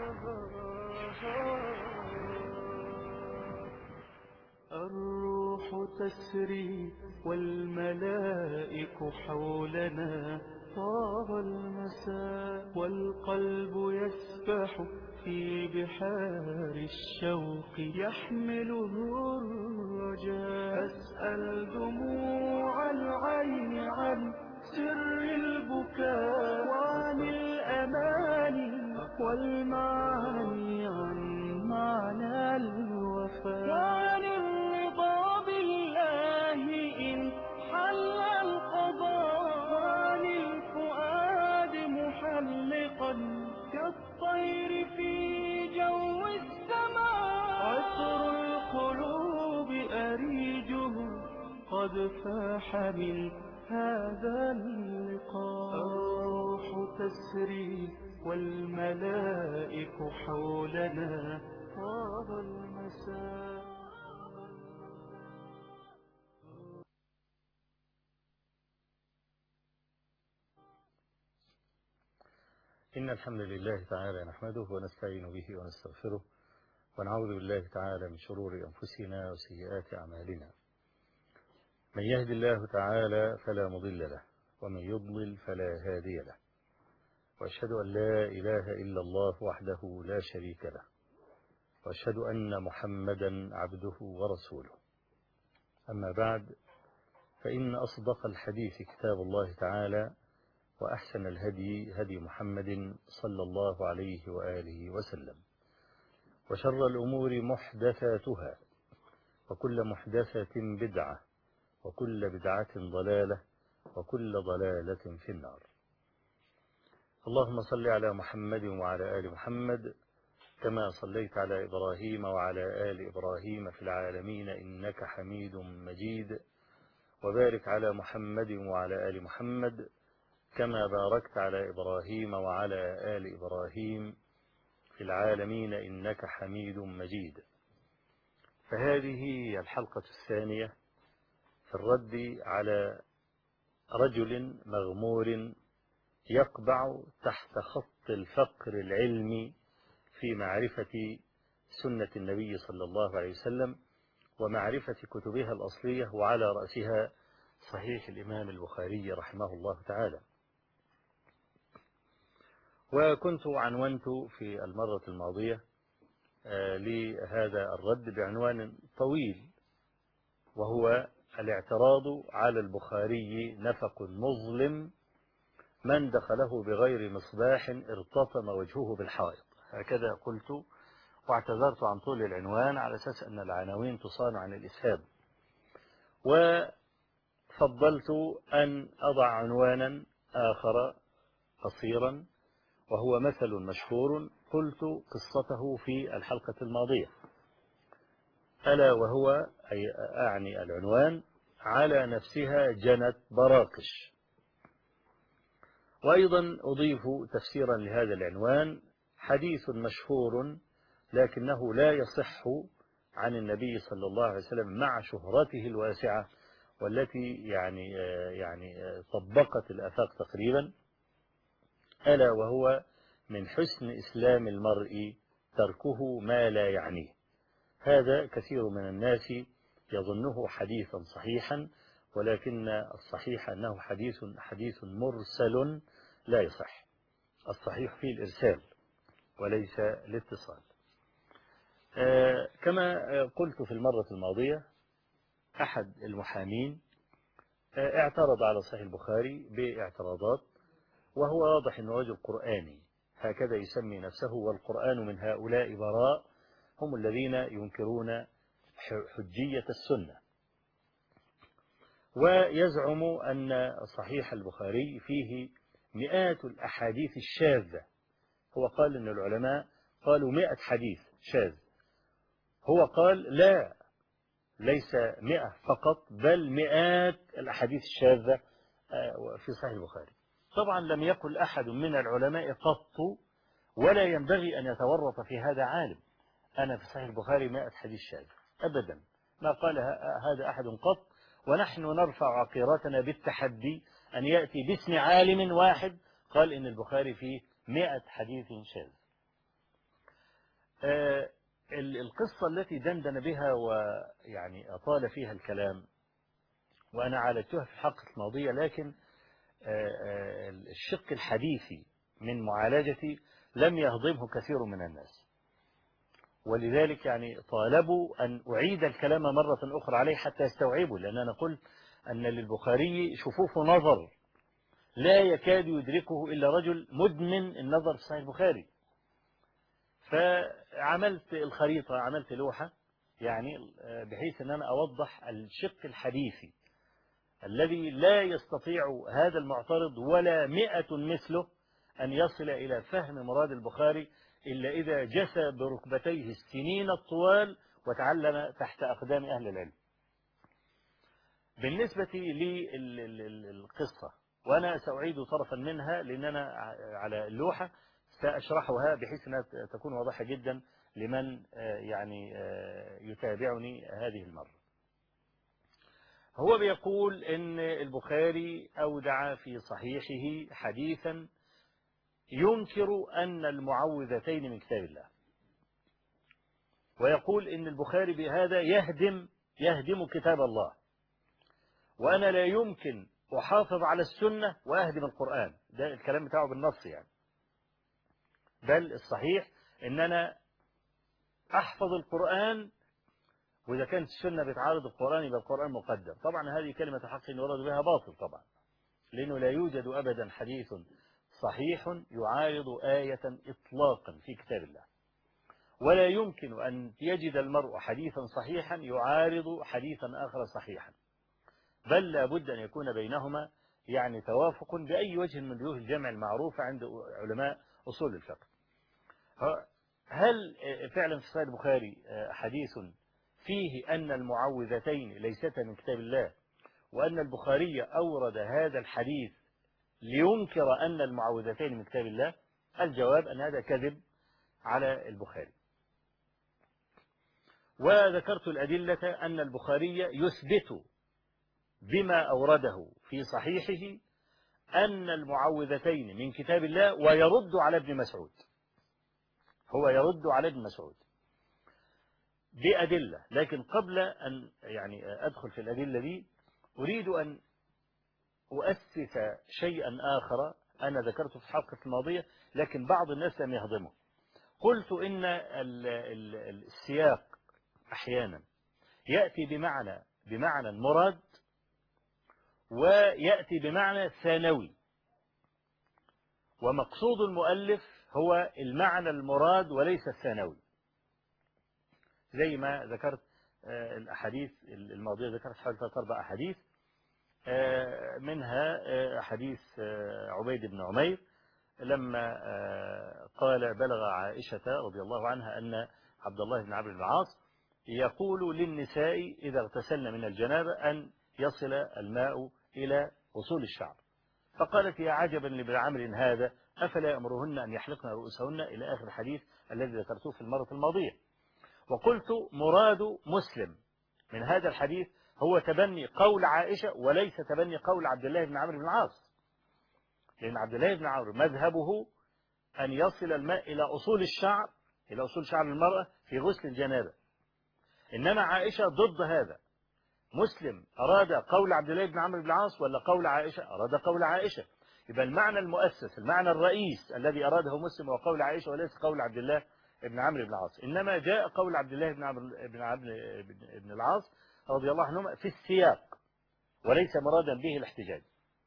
الروح تسري والملائك حولنا، طاب المساء والقلب يسبح في بحار الشوق، يحمله الرجاء. أسأل دموع العين عن سر البكاء، وعن الأماني والمعاني، عن معنى الوفاء، وعن الرضا بالله إن حل القضاء، وعن الفؤاد محلقا كالطير في جو السماء. عطر القلوب أريجه قد فاح من هذا اللقاء. الروح تسري والملائك حولنا، طاب المساء. إن الحمد لله تعالى نحمده ونستعين به ونستغفره، ونعوذ بالله تعالى من شرور أنفسنا وسيئات أعمالنا. من يهد الله تعالى فلا مضل له، ومن يضلل فلا هادي له، وأشهد أن لا إله إلا الله وحده لا شريك له، وأشهد أن محمدا عبده ورسوله. أما بعد، فإن أصدق الحديث كتاب الله تعالى، وأحسن الهدي هدي محمد صلى الله عليه وآله وسلم، وشر الأمور محدثاتها، وكل محدثة بدعة، وكل بدعة ضلالة، وكل ضلالة في النار. اللهم صل على محمد وعلى آل محمد كما صليت على إبراهيم وعلى آل إبراهيم في العالمين إنك حميد مجيد، وبارك على محمد وعلى آل محمد كما باركت على إبراهيم وعلى آل إبراهيم في العالمين إنك حميد مجيد. فهذه هي الحلقة الثانية في الرد على رجل مغمور يقبع تحت خط الفقر العلمي في معرفة سنة النبي صلى الله عليه وسلم ومعرفة كتبها الأصلية، وعلى رأسها صحيح الإمام البخاري رحمه الله تعالى. وكنت عنونت في المرة الماضية لهذا الرد بعنوان طويل، وهو الاعتراض على البخاري نفق مظلم، من دخله بغير مصباح ارتطم وجهه بالحائط. هكذا قلت، واعتذرت عن طول العنوان على أساس أن العناوين تصان عن الإسهاب، وفضلت أن أضع عنوانا آخر قصيرا، وهو مثل مشهور قلت قصته في الحلقة الماضية، ألا وهو أعني العنوان: على نفسها جنت براقش. وأيضا أضيف تفسيرا لهذا العنوان: حديث مشهور لكنه لا يصح عن النبي صلى الله عليه وسلم مع شهرته الواسعة، والتي يعني طبقت الآفاق تقريبا، ألا وهو: من حسن إسلام المرء تركه ما لا يعنيه. هذا كثير من الناس يظنه حديثا صحيحا، ولكن الصحيح أنه حديث مرسل لا يصح. الصحيح فيه الإرسال وليس الاتصال. كما قلت في المرة الماضية، أحد المحامين اعترض على صحيح البخاري باعتراضات، وهو واضح أنه رجل قرآني، هكذا يسمي نفسه، والقرآن من هؤلاء براء، هم الذين ينكرون حجية السنة. ويزعم أن صحيح البخاري فيه مئات الأحاديث الشاذة. هو قال أن العلماء قالوا 100 حديث شاذ، هو قال لا، ليس 100 فقط، بل مئات الأحاديث الشاذة في صحيح البخاري. طبعا لم يقل أحد من العلماء قط، ولا ينبغي أن يتورط في هذا عالم: أنا في صحيح البخاري 100 حديث شاذ، أبدا ما قال هذا أحد قط. ونحن نرفع عقيرتنا بالتحدي أن يأتي باسم عالم واحد قال إن البخاري فيه 100 حديث شاذ. القصة التي دندن بها ويعني أطال فيها الكلام وأنا عالجتها في الحلقة الماضية، لكن الشق الحديثي من معالجتي لم يهضمه كثير من الناس، ولذلك يعني طالبوا أن أعيد الكلام مرة أخرى عليه حتى يستوعبوا، لأن أنا قلت أن للبخاري شفوف نظر لا يكاد يدركه إلا رجل مدمن النظر في صحيح البخاري. فعملت الخريطة، عملت لوحة يعني بحيث أن أنا أوضح الشق الحديثي الذي لا يستطيع هذا المعترض ولا 100 مثله أن يصل إلى فهم مراد البخاري إلا إذا جثى بركبتيه السنين الطوال وتعلم تحت أقدام أهل العلم. بالنسبة للقصة، وأنا سأعيد طرفا منها لأن أنا على اللوحة سأشرحها بحيث أنها تكون واضحة جدا لمن يعني يتابعني هذه المرة. هو بيقول إن البخاري أودع في صحيحه حديثا ينكر أن المعوذتين من كتاب الله، ويقول إن البخاري بهذا يهدم كتاب الله، وأنا لا يمكن أحافظ على السنة وأهدم القرآن. ده الكلام بتاعه بالنص يعني، بل الصحيح إن أنا أحفظ القرآن، وإذا كانت السنة بتعارض القرآن يبقى القرآن مقدم. طبعا هذه كلمة حق يراد بها باطل طبعا، لأنه لا يوجد أبدا حديث صحيح يعارض آية إطلاقا في كتاب الله، ولا يمكن أن يجد المرء حديثا صحيحا يعارض حديثا آخر صحيحا، بل لابد أن يكون بينهما يعني توافق بأي وجه من وجوه الجمع المعروفة عند علماء أصول الفقه. هل فعلا في صحيح البخاري حديث فيه أن المعوذتين ليستا من كتاب الله، وأن البخاري أورد هذا الحديث لينكر أن المعوذتين من كتاب الله؟ الجواب أن هذا كذب على البخاري. وذكرت الأدلة أن البخاري يثبت بما أورده في صحيحه أن المعوذتين من كتاب الله، ويرد على ابن مسعود، هو يرد على ابن مسعود بأدلة. لكن قبل أن يعني أدخل في الأدلة دي أريد أن أؤسس شيئا آخر أنا ذكرته في الحلقة الماضية لكن بعض الناس لم يهضمه. قلت إن السياق أحيانا يأتي بمعنى مراد، ويأتي بمعنى ثانوي، ومقصود المؤلف هو المعنى المراد وليس الثانوي. زي ما ذكرت الأحاديث الماضية، ذكرت حوالي 3-4 أحاديث، منها حديث عبيد بن عمير لما قال بلغ عائشة رضي الله عنها أن عبد الله بن عمرو بن العاص يقول للنساء إذا اغتسلن من الجنابة أن يصل الماء إلى أصول الشعر، فقالت يا عجبا لابن عمرو هذا أفلا يأمرهن أن يحلقن رؤوسهن إلى آخر الحديث الذي ذكرته في المرة الماضية. وقلت مراد مسلم من هذا الحديث هو تبني قول عائشة وليس تبني قول عبد الله بن عمرو بن العاص، لأن عبد الله بن عمرو مذهبه أن يصل الماء إلى أصول الشعر، إلى أصول شعر المرأة في غسل الجنابة، إنما عائشة ضد هذا. مسلم أراد قول عبد الله بن عمرو بن العاص ولا قول عائشة؟ أراد قول عائشة. يبقى المعنى المؤسس، المعنى الرئيس الذي أراده مسلم هو قول عائشة وليس قول عبد الله بن عمرو بن العاص، إنما جاء قول عبد الله بن عمرو بن العاص رضي الله عنهما في السياق وليس مرادا به الاحتجاج.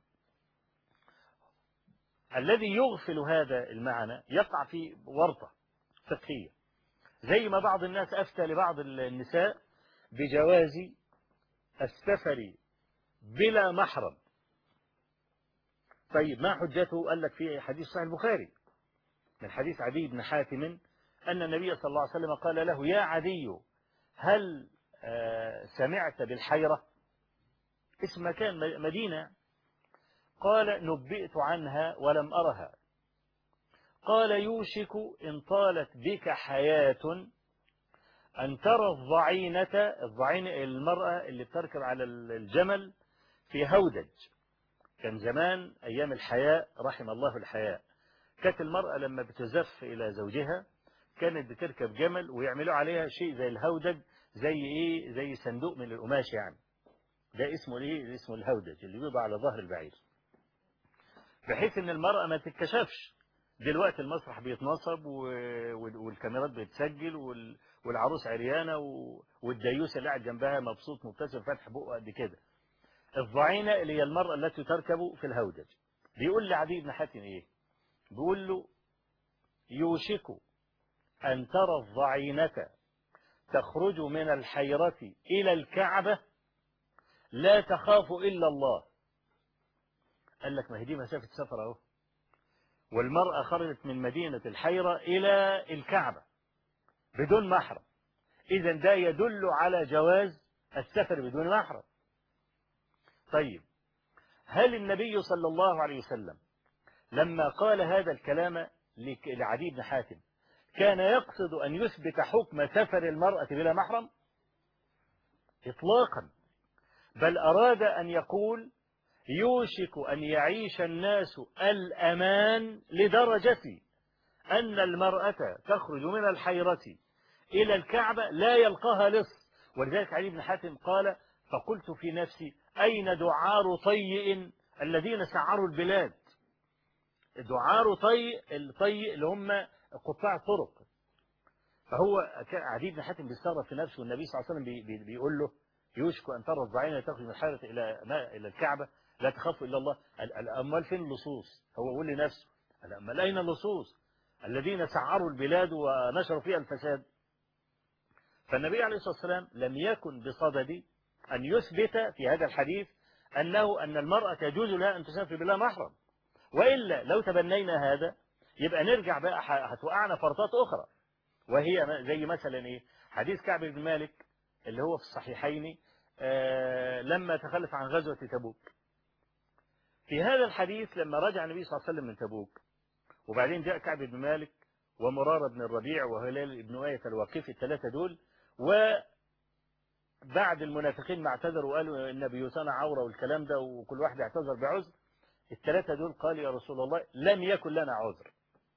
الذي يغفل هذا المعنى يقع في ورطة فقهية، زي ما بعض الناس أفتى لبعض النساء بجواز السفر بلا محرم. طيب ما حجته؟ قال لك في حديث صحيح البخاري من حديث عدي بن حاتم أن النبي صلى الله عليه وسلم قال له يا عدي هل سمعت بالحيرة؟ اسم مكان مدينة. قال نبئت عنها ولم أرها. قال يوشك إن طالت بك حياة أن ترى الضعينة المرأة اللي بتركب على الجمل في هودج. كان زمان أيام الحياء رحم الله الحياء، كانت المرأة لما بتزف إلى زوجها كانت بتركب جمل ويعملوا عليها شيء زي الهودج، زي ايه، زي صندوق من القماش يعني، ده اسمه ايه، اسمه الهودج اللي بيبقى على ظهر البعير، بحيث ان المرأة ما تتكشفش. دلوقتي المسرح بيتنصب والكاميرات بتسجل والعروس عريانة والديوس اللي قاعد جنبها مبسوط مبتسم فاتح بقه قد كده. الضعينة اللي هي المرأة التي تركب في الهودج. بيقول لعدي بن حاتم ايه، بيقول له يوشك أن ترى الضعينة تخرج من الحيرة إلى الكعبة لا تخاف إلا الله. قال لك ما هي دي مسافة سفر اهو، والمرأة خرجت من مدينة الحيرة إلى الكعبة بدون محرم، إذا ده يدل على جواز السفر بدون محرم. طيب هل النبي صلى الله عليه وسلم لما قال هذا الكلام لعدي بن حاتم كان يقصد أن يثبت حكم سفر المرأة بلا محرم؟ إطلاقا، بل أراد أن يقول يوشك أن يعيش الناس الأمان لدرجة أن المرأة تخرج من الحيرة إلى الكعبة لا يلقاها لص. ولذلك علي بن حاتم قال فقلت في نفسي أين دعار طيء الذين سعروا البلاد. دعار الطيء اللي هم قطاع الطرق. فهو علي بن حاتم بيستغرب في نفسه، والنبي صلى الله عليه وسلم بيقول له يوشك أن ترى الضعينة تخرج من الحيرة إلى الكعبة لا تخاف إلا الله. الأموال فين اللصوص؟ هو يقول لنفسه الأموال أين اللصوص الذين سعروا البلاد ونشروا فيها الفساد؟ فالنبي عليه الصلاة والسلام لم يكن بصدد أن يثبت في هذا الحديث أن المرأة يجوز لها أن تسافر بلا محرم، وإلا لو تبنينا هذا يبقى نرجع بقى هتوقعنا فرطات أخرى، وهي زي مثلا إيه، حديث كعب بن مالك اللي هو في الصحيحين لما تخلف عن غزوة تبوك. في هذا الحديث لما رجع النبي صلى الله عليه وسلم من تبوك، وبعدين جاء كعب بن مالك ومرارة بن الربيع وهلال بن أمية الواقفي، الثلاثة دول، وبعد المنافقين ما اعتذروا وقالوا إن بيوتنا عورة والكلام ده وكل واحد اعتذر بعذر، الثلاثة دول قالوا يا رسول الله لم يكن لنا عذر،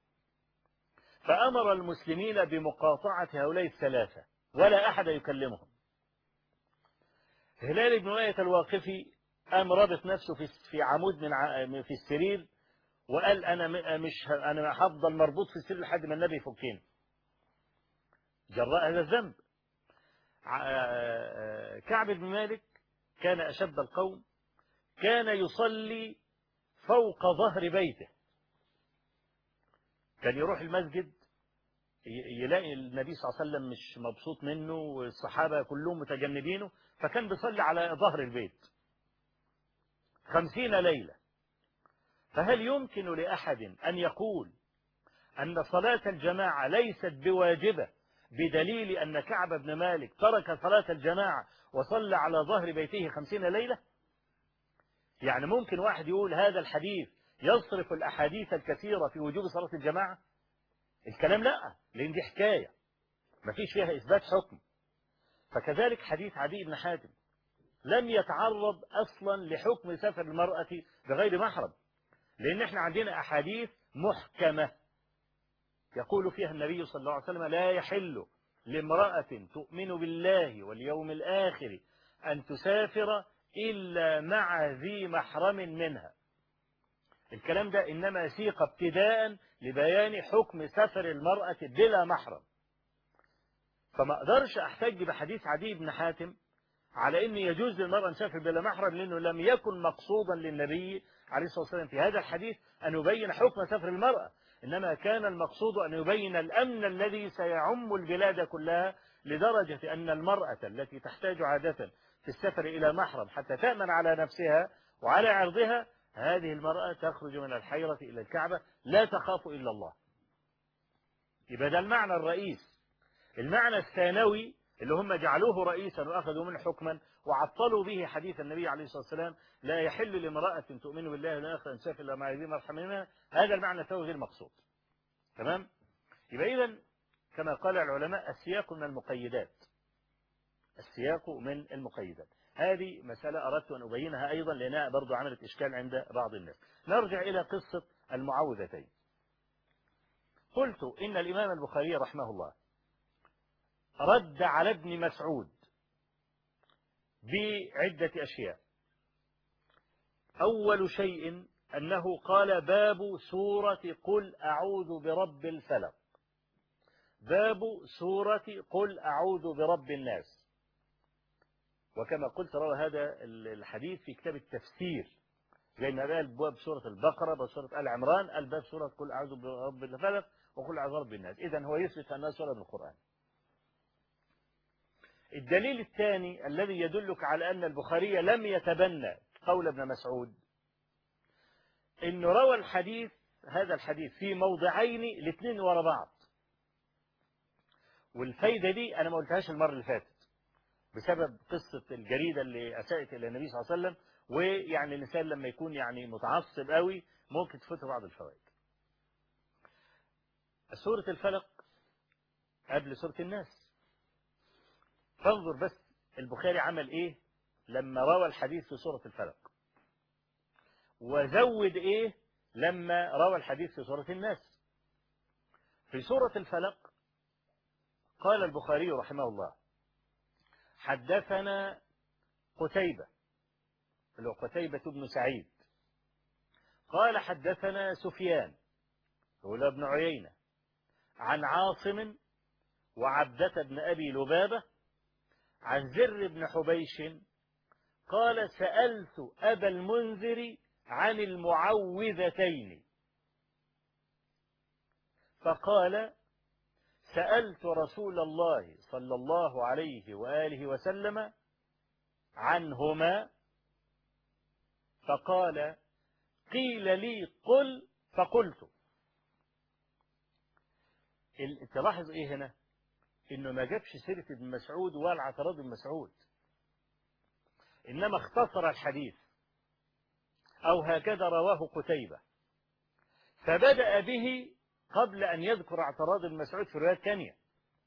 فأمر المسلمين بمقاطعة هؤلاء الثلاثة ولا أحد يكلمهم. هلال بن أمية الواقفي قام رابط نفسه في عمود في السرير وقال أنا هفضل مربوط في السرير لحد ما النبي يفكني جراء هذا الذنب. كعب بن مالك كان أشد القوم، كان يصلي فوق ظهر بيته، كان يروح المسجد يلاقي النبي صلى الله عليه وسلم مش مبسوط منه والصحابة كلهم متجنبينه، فكان بيصلي على ظهر البيت 50 ليلة. فهل يمكن لأحد أن يقول أن صلاة الجماعة ليست بواجبة بدليل أن كعب بن مالك ترك صلاة الجماعة وصلى على ظهر بيته 50 ليلة؟ يعني ممكن واحد يقول هذا الحديث يصرف الأحاديث الكثيرة في وجوب صلاة الجماعة؟ الكلام لا، لأن دي حكاية ما فيش فيها إثبات حكم. فكذلك حديث عدي بن حاتم لم يتعرض أصلا لحكم سفر المرأة بغير محرم، لأن احنا عندنا أحاديث محكمة يقول فيها النبي صلى الله عليه وسلم لا يحل لامرأة تؤمن بالله واليوم الآخر أن تسافر إلا مع ذي محرم منها. الكلام ده إنما سيق ابتداء لبيان حكم سفر المرأة بلا محرم، فما أقدرش أحتج بحديث عدي بن حاتم على أن يجوز للمرأة أن تسافر بلا محرم، لأنه لم يكن مقصودا للنبي عليه الصلاة والسلام في هذا الحديث أن يبين حكم سفر المرأة، إنما كان المقصود أن يبين الأمن الذي سيعم البلاد كلها، لدرجة أن المرأة التي تحتاج عادة في السفر إلى محرم حتى تأمن على نفسها وعلى عرضها، هذه المرأة تخرج من الحيرة إلى الكعبة لا تخاف إلا الله. يبقى ده المعنى الرئيس. المعنى الثانوي اللي هم جعلوه رئيسا وأخذوا منه حكما وعطلوا به حديث النبي عليه الصلاة والسلام لا يحل لامرأة تؤمن بالله والآخرة أن تسافر إلا مع ذي محرم منها، هذا المعنى الثانوي غير مقصود. تمام؟ يبقى إذن كما قال العلماء السياق من المقيدات، السياق من المقيدات. هذه مسألة أردت أن أبينها أيضا لأنها برضو عملت إشكال عند بعض الناس. نرجع إلى قصة المعوذتين. قلت إن الإمام البخاري رحمه الله رد على ابن مسعود بعدة أشياء. أول شيء أنه قال باب سورة قل أعوذ برب الفلق، باب سورة قل أعوذ برب الناس. وكما قلت روى هذا الحديث في كتاب التفسير، زي ما قال باب سورة البقرة، باب سورة آل عمران، قال باب سورة قل أعوذ برب الفلق وقل أعوذ برب الناس. إذن هو يثبت أنها سورة من القرآن. الدليل الثاني الذي يدلك على أن البخاري لم يتبنى قول ابن مسعود، إنه روى الحديث، هذا الحديث في موضعين الاثنين ورا بعض. والفايدة دي أنا ما قلتهاش المرة اللي فاتت بسبب قصة الجريدة اللي أساءت إلى النبي صلى الله عليه وسلم، ويعني الإنسان لما يكون يعني متعصب قوي ممكن تفوت بعض الفوائد. سورة الفلق قبل سورة الناس. فانظر بس البخاري عمل إيه لما روى الحديث في سورة الفلق، وزود إيه لما روى الحديث في سورة الناس. في سورة الفلق قال البخاري رحمه الله حدثنا قتيبة، اللي هو قتيبة بن سعيد، قال حدثنا سفيان هو ابن عيينة عن عاصم وعبدة بن أبي لبابة عن زر بن حبيش قال سألت أبا المنذر عن المعوذتين فقال سألت رسول الله صلى الله عليه وآله وسلم عنهما فقال قيل لي قل فقلت. تلاحظ ايه هنا؟ انه ما جابش سيرة ابن مسعود ولا اعتراض ابن مسعود، انما اختصر الحديث، او هكذا رواه قتيبة، فبدأ به قبل ان يذكر اعتراض ابن مسعود في روايات ثانية،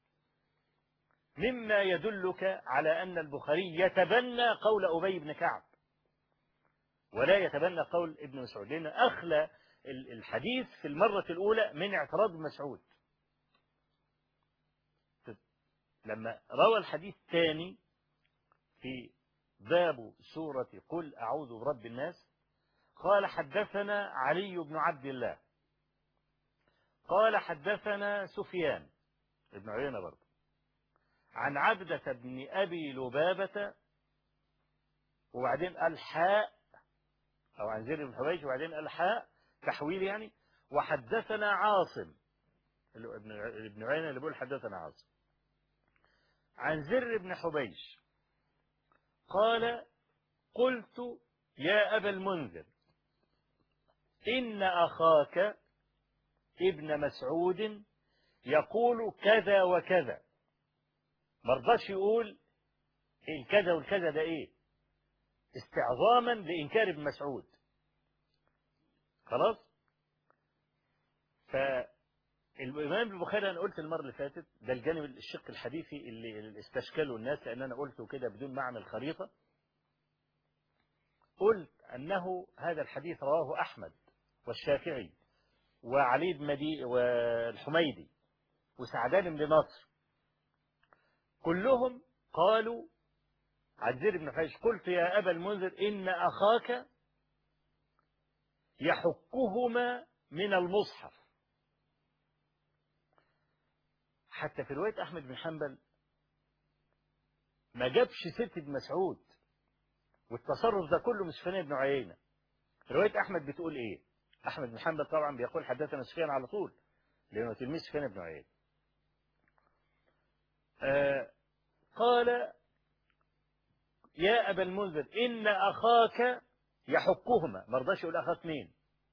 مما يدلك على ان البخاري يتبنى قول ابي بن كعب ولا يتبنى قول ابن مسعود، لأن أخلى الحديث في المرة الأولى من اعتراض ابن مسعود. لما روى الحديث الثاني في باب سورة قل أعوذ برب الناس قال حدثنا علي بن عبد الله قال حدثنا سفيان ابن عيينة برضه عن عبدة بن أبي لبابة، وبعدين قال حاء، أو عن زر بن حبيش وبعدين قال حاء تحويل يعني، وحدثنا عاصم ابن عيينة اللي بيقول حدثنا عاصم عن زر بن حبيش قال قلت يا أبا المنذر إن أخاك ابن مسعود يقول كذا وكذا، مرضاش يقول الكذا والكذا ده ايه، استعظاما لإنكار ابن مسعود. خلاص. فالإمام البخاري أنا قلت المرة اللي فاتت ده الجانب الشق الحديثي اللي استشكله الناس، لأن أنا قلته كده بدون معنى الخريطة. قلت أنه هذا الحديث رواه أحمد والشافعي وعلي بن مدي والحميدي وسعدان بن نصر، كلهم قالوا عن زر بن حبيش قلت يا أبا المنذر إن أخاك يحكهما من المصحف. حتى في رواية أحمد بن حنبل ما جابش سيرة ابن مسعود، والتصرف ده كله من سفيان بن عيينة. رواية أحمد بتقول إيه؟ أحمد بن حنبل طبعا بيقول حدثنا سفيان على طول لأنه تلميذ سفيان بن عيينة. قال يا أبا المنذر إن أخاك يحكهما، ما رضاش يقول أخاك مين.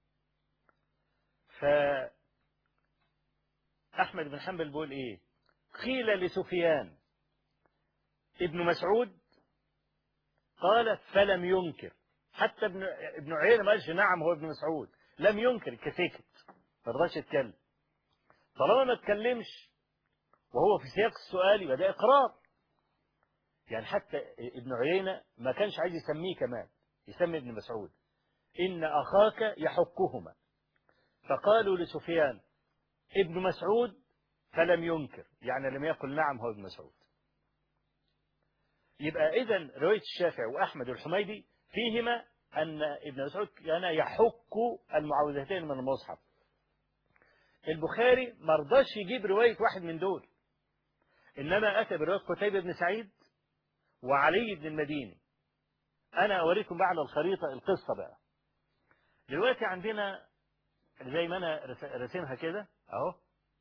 فأحمد بن حنبل بيقول إيه؟ قيل لسفيان ابن مسعود قال فلم ينكر، حتى ابن عيينة ما قالش نعم هو ابن مسعود، لم ينكر كسكت ما رضاش يتكلم. طالما ما اتكلمش وهو في سياق السؤال يبقى ده إقرار. يعني حتى ابن عيينة ما كانش عايز يسميه كمان، يسمي ابن مسعود إن أخاك يحكهما. فقالوا لسفيان ابن مسعود فلم ينكر، يعني لم يقل نعم هو ابن مسعود. يبقى إذن رواية الشافعي وأحمد الحميدي فيهما أن ابن مسعود كان يحك المعوذتين من المصحف. البخاري ما رضاش يجيب رواية واحد من دول، إنما أتى برواية قتيبة بن سعيد وعلي بن المديني. أنا أوريكم بقى على الخريطة القصة بقى. دلوقتي عندنا زي ما أنا رسمها كده أهو،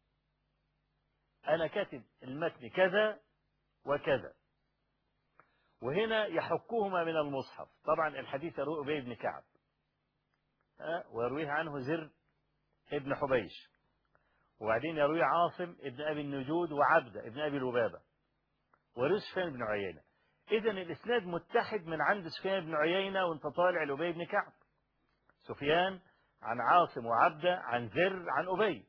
أنا كاتب المتن كذا وكذا، وهنا يحكهما من المصحف. طبعا الحديث يروي أبي بن كعب ويرويه عنه زر ابن حبيش، وبعدين يروي عاصم ابن أبي النجود وعبدة ابن أبي لبابة ويروي سفيان بن عيينة. إذا الإسناد متحد من عند سفيان بن عيينة وانت طالع لأبي بن كعب، سفيان عن عاصم وعبدة عن زر عن أبي.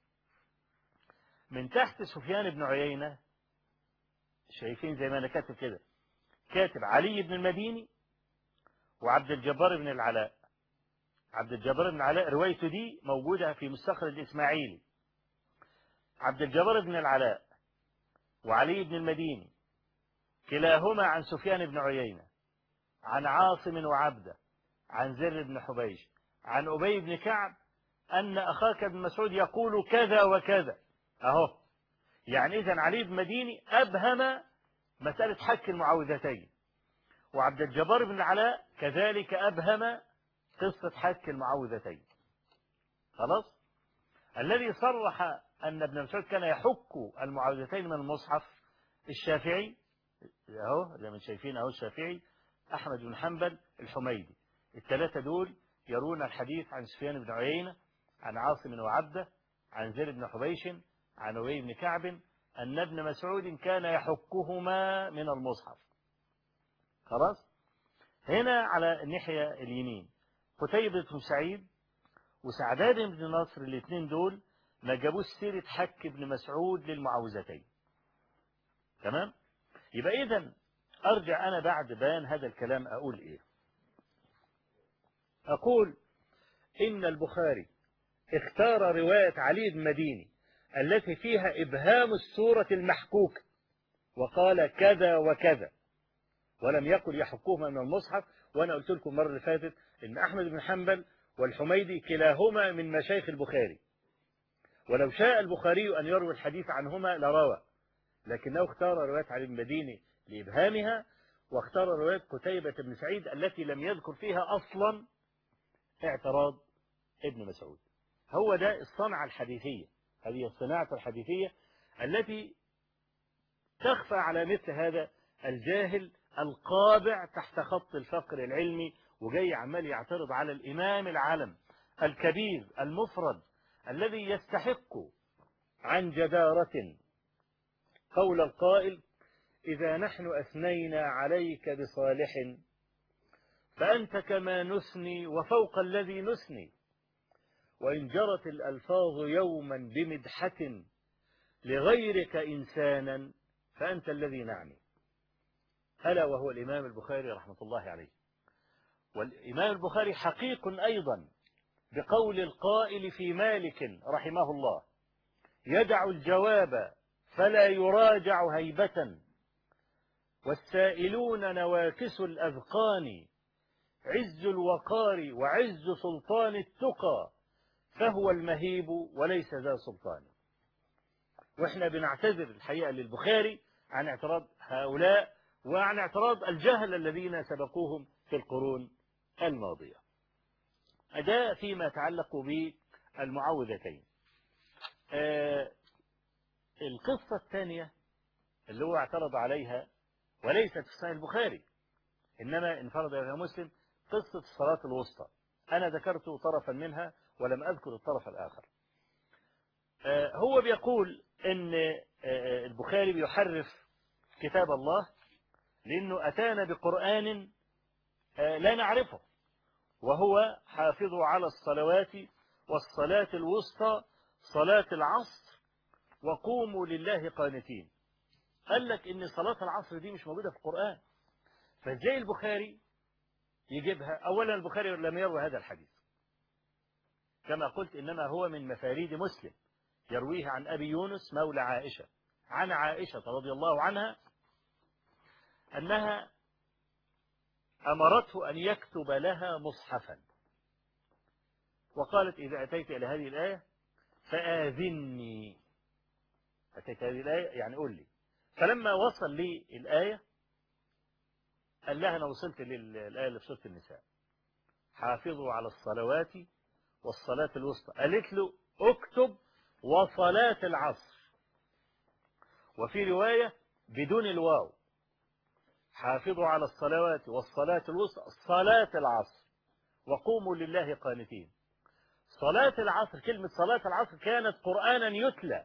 من تحت سفيان بن عيينة شايفين زي ما أنا كاتب كده، كاتب علي بن المديني وعبد الجبار بن العلاء. عبد الجبار بن العلاء روايته دي موجودة في مستخرج الإسماعيلي. عبد الجبار بن العلاء وعلي بن المديني كلاهما عن سفيان بن عيينة عن عاصم وعبدة عن زر بن حبيش عن أبي بن كعب أن أخاك ابن مسعود يقول كذا وكذا أهو. يعني إذن علي بن المديني أبهم مسألة حك المعوذتين، وعبد الجبار بن العلاء كذلك أبهم قصة حك المعوذتين. خلاص. الذي صرح أن ابن مسعود كان يحك المعوذتين من المصحف الشافعي اهو زي ما شايفين اهو، الشافعي، أحمد بن حنبل، الحميدي. الثلاثة دول يرون الحديث عن سفيان بن عيينة عن عاصم وعبدة عن زر بن حبيش عن أبي بن كعب أن ابن مسعود كان يحكهما من المصحف. خلاص. هنا على الناحية اليمين قتيبة بن سعيد وسعدان بن نصر، الاثنين دول ما جابوش سيرة حك ابن مسعود للمعوذتين. تمام. يبقى إذن أرجع أنا بعد بيان هذا الكلام أقول إيه؟ أقول إن البخاري اختار رواية علي بن مديني التي فيها إبهام السورة المحكوكة وقال كذا وكذا، ولم يقل يحكوهما من المصحف. وأنا قلت لكم مرة اللي فاتت إن أحمد بن حنبل والحميدي كلاهما من مشايخ البخاري، ولو شاء البخاري أن يروي الحديث عنهما لروى، لكنه اختار رواية علي بن مديني لإبهامها، واختار رواية قتيبة بن سعيد التي لم يذكر فيها أصلا اعتراض ابن مسعود. هو ده الصنعة الحديثية، هذه الصناعة الحديثية التي تخفى على مثل هذا الجاهل القابع تحت خط الفقر العلمي، وجاي عمال يعترض على الإمام العالم الكبير المفرد الذي يستحق عن جدارة قول القائل: إذا نحن أثنينا عليك بصالح فأنت كما نثني وفوق الذي نثني، وإن جرت الألفاظ يوما بمدحة لغيرك إنسانا فأنت الذي نعني. ألا وهو الإمام البخاري رحمة الله عليه. والإمام البخاري حقيق أيضا بقول القائل في مالك رحمه الله: يدع الجواب فلا يراجع هيبة، والسائلون نواكس الأذقان، عز الوقار وعز سلطان التقى، فهو المهيب وليس ذا سلطان. وإحنا بنعتذر الحقيقة للبخاري عن اعتراض هؤلاء وعن اعتراض الجهل الذين سبقوهم في القرون الماضية. ده فيما يتعلق بالمعوذتين. القصة الثانية اللي هو اعترض عليها وليست في صحيح البخاري إنما انفرد بها مسلم، قصة الصلاة الوسطى. أنا ذكرت طرفا منها ولم أذكر الطرف الآخر. هو بيقول إن البخاري بيحرف كتاب الله لأنه أتانا بقرآن لا نعرفه، وهو حافظوا على الصلوات والصلاة الوسطى صلاة العصر وقوموا لله قانتين. قال لك إن صلاة العصر دي مش موجودة في القرآن، فازاي البخاري يجيبها؟ أولا البخاري لم يروي هذا الحديث كما قلت، إنما هو من مفاريد مسلم، يرويه عن أبي يونس مولى عائشة عن عائشة رضي الله عنها أنها أمرته أن يكتب لها مصحفا، وقالت إذا أتيت إلى هذه الآية فآذني. أتيت هذه الآية يعني قول لي. فلما وصل لي الآية قال لها أنا وصلت للآية اللي في سورة النساء، حافظوا على الصلوات والصلاة الوسطى. قالت له اكتب وصلاة العصر، وفي رواية بدون الواو، حافظوا على الصلوات والصلاة الوسطى صلاة العصر وقوموا لله قانتين. صلاة العصر، كلمة صلاة العصر كانت قرآنا يتلى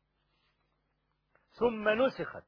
ثم نسخت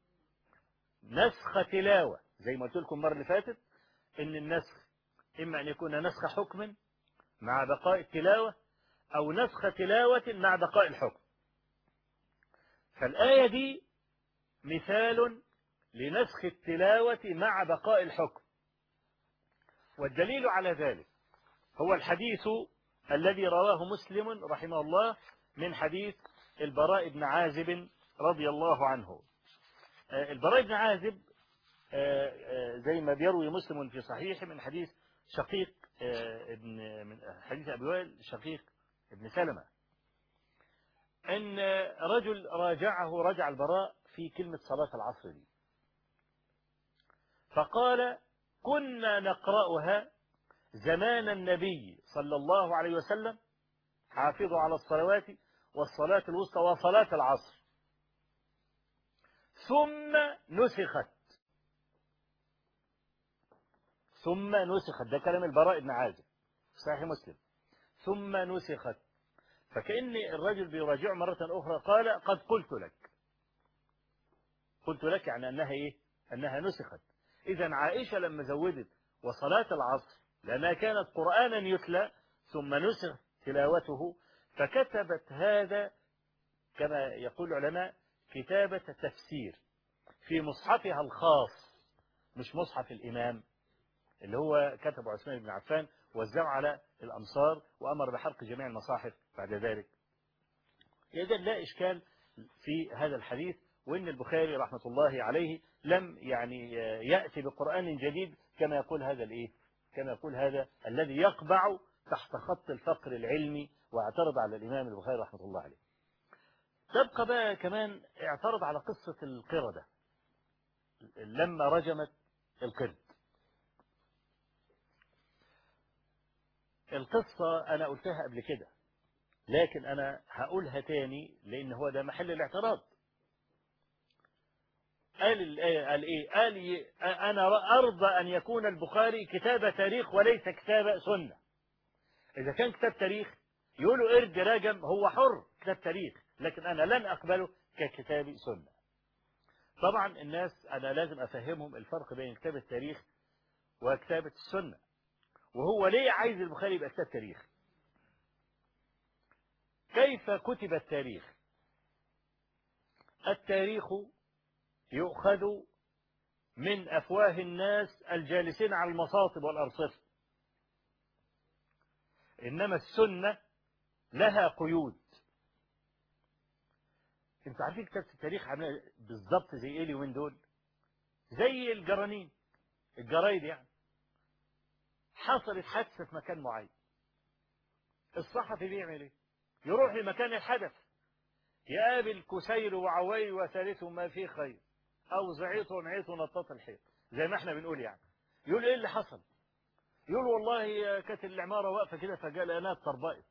نسخ تلاوة، زي ما قلت لكم المرة اللي فاتت إن النسخ إما أن يكون نسخ حكم مع بقاء التلاوة أو نسخ تلاوة مع بقاء الحكم. فالآية دي مثال لنسخ التلاوة مع بقاء الحكم، والدليل على ذلك هو الحديث الذي رواه مسلم رحمه الله من حديث البراء بن عازب رضي الله عنه. البراء بن عازب زي ما بيروي مسلم في صحيحه من حديث شقيق من حديث أبي وائل شقيق ابن سلمة، أن رجل رجع البراء في كلمة صلاة العصر دي، فقال كنا نقرأها زمان النبي صلى الله عليه وسلم، حافظوا على الصلوات والصلاة الوسطى وصلاة العصر، ثم نسخت. ده كلام البراء بن عازب صحيح مسلم. ثم نسخت، فكأن الرجل بيراجع مرة أخرى قال قد قلت لك يعني أنها إيه؟ أنها نسخت. إذا عائشة لما زودت وصلاة العصر لأنها كانت قرآنا يتلى ثم نسخ تلاوته، فكتبت هذا كما يقول العلماء كتابة تفسير في مصحفها الخاص، مش مصحف الإمام اللي هو كتبه عثمان بن عفان وزعه على الأمصار وأمر بحرق جميع المصاحف بعد ذلك. إذا لا إشكال في هذا الحديث، وإن البخاري رحمة الله عليه لم يعني يأتي بقرآن جديد كما يقول هذا الذي يقبع تحت خط الفقر العلمي واعترض على الإمام البخاري رحمة الله عليه. تبقى بقى كمان اعترض على قصة القردة لما رجمت القرد. القصة أنا قلتها قبل كده لكن أنا هقولها تاني لأن هو ده محل الاعتراض. قال أنا أرضى أن يكون البخاري كتاب تاريخ وليس كتاب سنة. إذا كان كتاب تاريخ يقولوا قرد رجم هو حر كتاب تاريخ، لكن أنا لن أقبله ككتاب سنة. طبعا الناس أنا لازم أفهمهم الفرق بين كتاب التاريخ وكتابة السنة. وهو ليه عايز البخاري يبقى كتاب تاريخ؟ كيف كتب التاريخ؟ التاريخ يؤخذ من أفواه الناس الجالسين على المصاطب والأرصفة، إنما السنة لها قيود. انتوا عارفين كتابة التاريخ عامله بالظبط زي ايه اليومين دول؟ زي الجرايد يعني. حصلت حادثة في مكان معين، الصحفي بيعمل ايه؟ يروح لمكان الحدث يقابل كسير وعويل وثالثهم ما فيه خير، او زعيط ونعيط ونطاط الحيط زي ما احنا بنقول يعني. يقول ايه اللي حصل؟ يقول والله كانت العمارة واقفة كده فجاء لقيناها اتطربقت.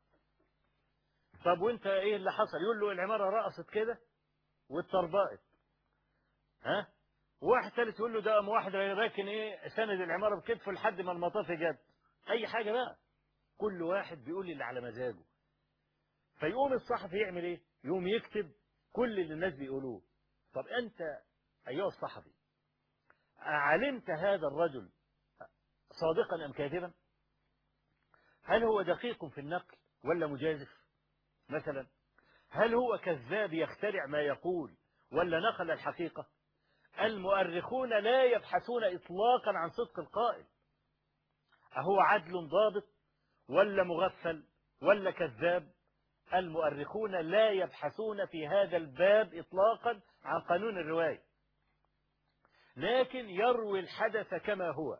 طب وانت ايه اللي حصل؟ يقول له العمارة رقصت كده واتطربقت. ها؟ واحد ثالث يقول له ده قام واحد راكن ايه سند العمارة بكتفه لحد ما المطاف جت. اي حاجة بقى، كل واحد بيقول اللي على مزاجه. فيقوم الصحفي يعمل ايه؟ يقوم يكتب كل اللي الناس بيقولوه. طب انت ايها الصحفي علمت هذا الرجل صادقا ام كاذبا؟ هل هو دقيق في النقل ولا مجازف مثلا؟ هل هو كذاب يخترع ما يقول ولا نقل الحقيقة؟ المؤرخون لا يبحثون إطلاقا عن صدق القائل، أهو عدل ضابط ولا مغفل ولا كذاب المؤرخون لا يبحثون في هذا الباب إطلاقا عن قانون الرواية، لكن يروي الحدث كما هو.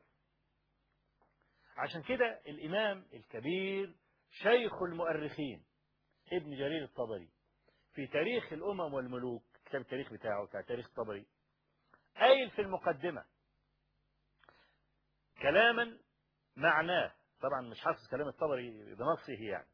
عشان كده الإمام الكبير شيخ المؤرخين ابن جرير الطبري في تاريخ الأمم والملوك، كتاب التاريخ بتاعه بتاع تاريخ الطبري، قايل في المقدمة كلاما معناه، طبعا مش حافظ كلام الطبري بنصه يعني: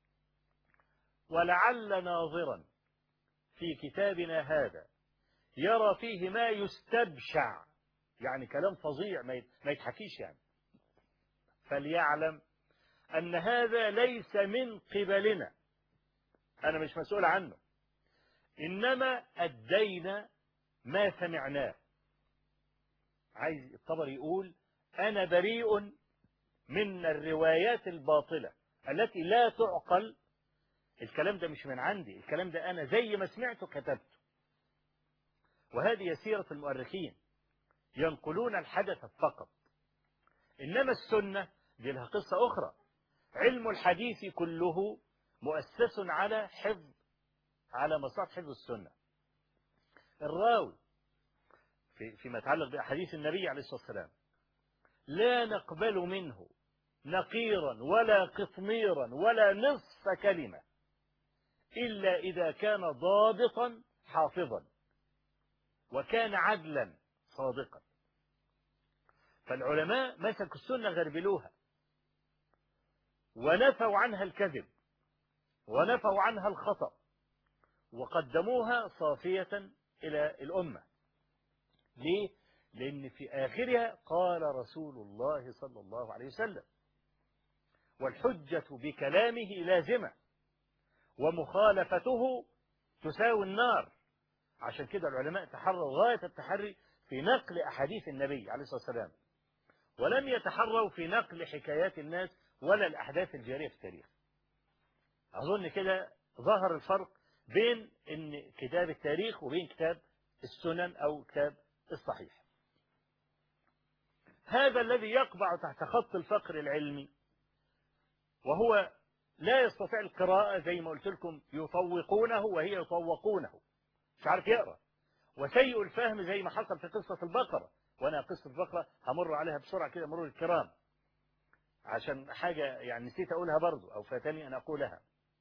ولعل ناظرا في كتابنا هذا يرى فيه ما يستبشع، يعني كلام فظيع ما يتحكيش يعني، فليعلم أن هذا ليس من قبلنا، أنا مش مسؤول عنه، إنما أدينا ما سمعناه. عايز الطبري يقول أنا بريء من الروايات الباطلة التي لا تعقل، الكلام ده مش من عندي، الكلام ده أنا زي ما سمعته كتبته. وهذه سيرة المؤرخين، ينقلون الحدث فقط. إنما السنة دي لها قصة أخرى. علم الحديث كله مؤسس على مصلحة حفظ السنة. الراوي فيما يتعلق بأحاديث النبي عليه الصلاة والسلام لا نقبل منه نقيرا ولا قطميرا ولا نصف كلمة إلا إذا كان ضابطا حافظا وكان عدلا صادقا. فالعلماء مسكوا السنة غربلوها ونفوا عنها الكذب ونفوا عنها الخطأ وقدموها صافية إلى الأمة. ليه؟ لأن في آخرها قال رسول الله صلى الله عليه وسلم، والحجة بكلامه لازمة ومخالفته تساوي النار. عشان كده العلماء تحروا غاية التحري في نقل أحاديث النبي عليه الصلاة والسلام، ولم يتحروا في نقل حكايات الناس ولا الأحداث الجارية في التاريخ. أظن كده ظهر الفرق بين إن كتاب التاريخ وبين كتاب السنن أو كتاب الصحيح. هذا الذي يقبع تحت خط الفقر العلمي وهو لا يستطيع القراءة، زي ما قلت لكم يطوقونه وهي يطوقونه، مش عارف يقرأ، وسيء الفهم زي ما حصل في قصة البقرة. وأنا قصة البقرة همر عليها بسرعة كده مرور الكرام عشان حاجة يعني نسيت أقولها برضو أو فاتني أن أقولها.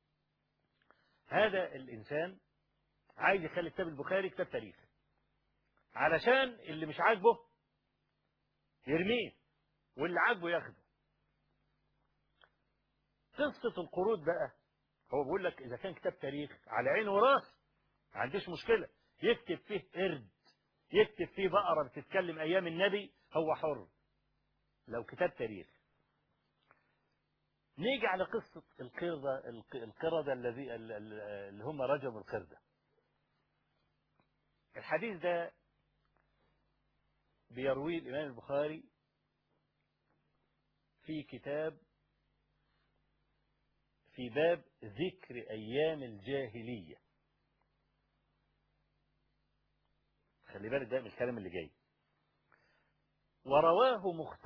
هذا الإنسان عايز يخلي كتاب البخاري كتاب تاريخ علشان اللي مش عاجبه يرميه واللي عاجبه ياخده. قصة القرود بقى، هو بيقول لك إذا كان كتاب تاريخ على عينه وراس ما عنديش مشكلة، يكتب فيه قرد، يكتب فيه بقرة بتتكلم أيام النبي، هو حر لو كتاب تاريخ. نيجي على قصة القردة اللي هم رجموا القردة. الحديث ده بيرويه الإمام البخاري في كتاب في باب ذكر أيام الجاهلية. خلي بالك ده من الكلام اللي جاي. ورواه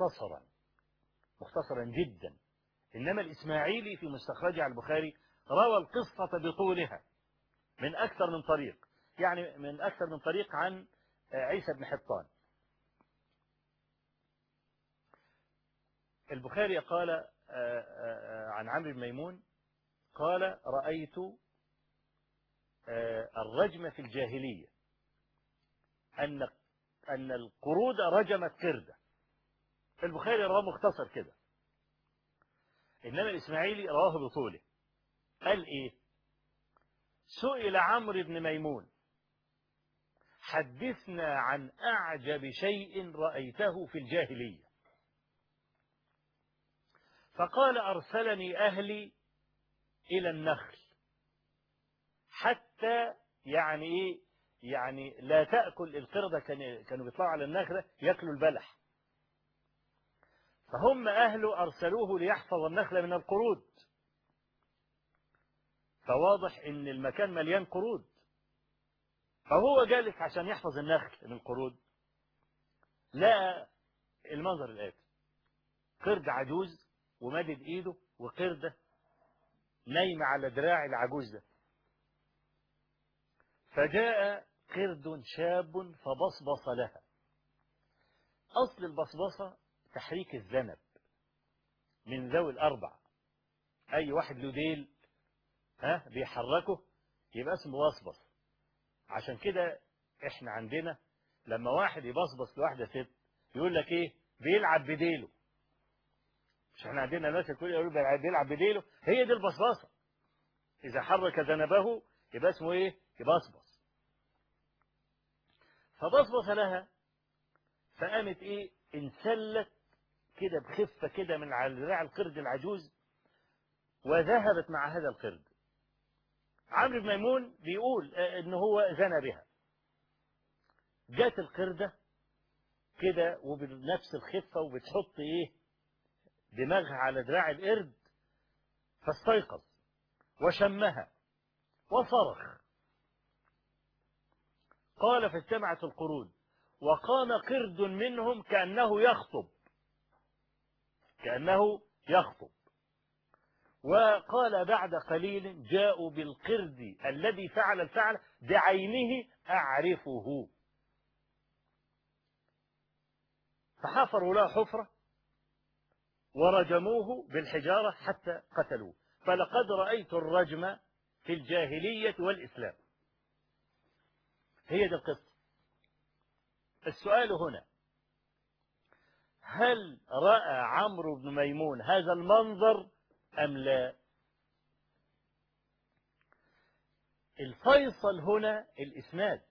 مختصرا جدا، إنما الإسماعيلي في مستخرجه على البخاري روى القصة بطولها من أكثر من طريق، يعني من أكثر من طريق عن عيسى بن حطان. البخاري قال عن عمرو بن ميمون قال رأيت الرجم في الجاهلية أن القرود رجمت قردة. البخاري رواه مختصر كده، إنما الإسماعيلي رواه بطوله. قال إيه؟ سئل عمرو بن ميمون حدثنا عن أعجب شيء رأيته في الجاهلية، فقال أرسلني أهلي إلى النخل حتى يعني إيه؟ يعني لا تأكل القردة، كانوا بيطلعوا على النخلة يأكلوا البلح، فهم أهله أرسلوه ليحفظ النخلة من القرود، فواضح إن المكان مليان قرود، فهو جالس عشان يحفظ النخل من القرود. لقى المنظر الآتي: قرد عجوز ومدد إيده وقردة نايمة على دراع العجوز ده. فجاء قرد شاب فبصبص لها. أصل البصبصة تحريك الذنب من ذوي الأربع. أي واحد له ديل بيحركه يبقى اسمه بصبص. عشان كده احنا عندنا لما واحد يبصبص لواحدة ست يقول لك ايه؟ بيلعب بديله. مش احنا عندنا ناس الكل يقولوا بيلعب بديله؟ هي دي البصبصة. إذا حرك ذنبه يبقى اسمه ايه؟ يبصبص. فبصبص لها، فقامت ايه؟ انسلت كده بخفة كده من على ذراع القرد العجوز وذهبت مع هذا القرد. عمرو بن ميمون بيقول ان هو زنى بها. جات القردة كده وبنفس الخفة وبتحط ايه؟ دماغها على دراع القرد، فاستيقظ وشمها وصرخ. قال فاجتمعت القرود وقام قرد منهم كأنه يخطب. وقال بعد قليل جاءوا بالقرد الذي فعل الفعل بعينه أعرفه، فحفروا له حفرة ورجموه بالحجارة حتى قتلوه. فلقد رأيت الرجم في الجاهلية والإسلام. هي دي القصة. السؤال هنا: هل رأى عمرو بن ميمون هذا المنظر أم لا؟ الفيصل هنا الإسناد.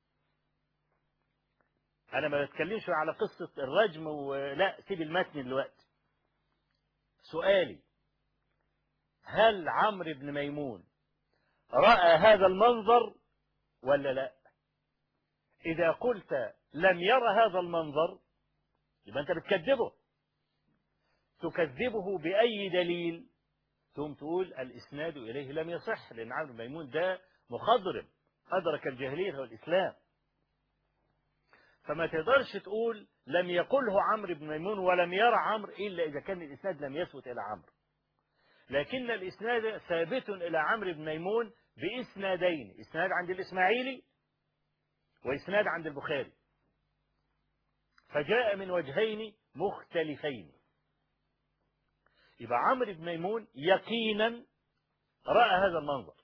أنا ما بتكلمش على قصة الرجم ولا، سيب المتن دلوقتي. سؤالي: هل عمرو بن ميمون رأى هذا المنظر ولا لا؟ إذا قلت لم يرى هذا المنظر يبقى أنت بتكذبه. تكذبه بأي دليل؟ ثم تقول الإسناد إليه لم يصح، لأن عمرو بن ميمون ده مخضرم أدرك الجاهلية والإسلام. فما تقدرش تقول لم يقله عمرو بن ميمون ولم يرى عمرو إلا إذا كان الإسناد لم يثبت إلى عمرو. لكن الإسناد ثابت إلى عمرو بن ميمون بإسنادين: إسناد عند الإسماعيلي وإسناد عند البخاري، فجاء من وجهين مختلفين. يبقى عمرو بن ميمون يقينا رأى هذا المنظر.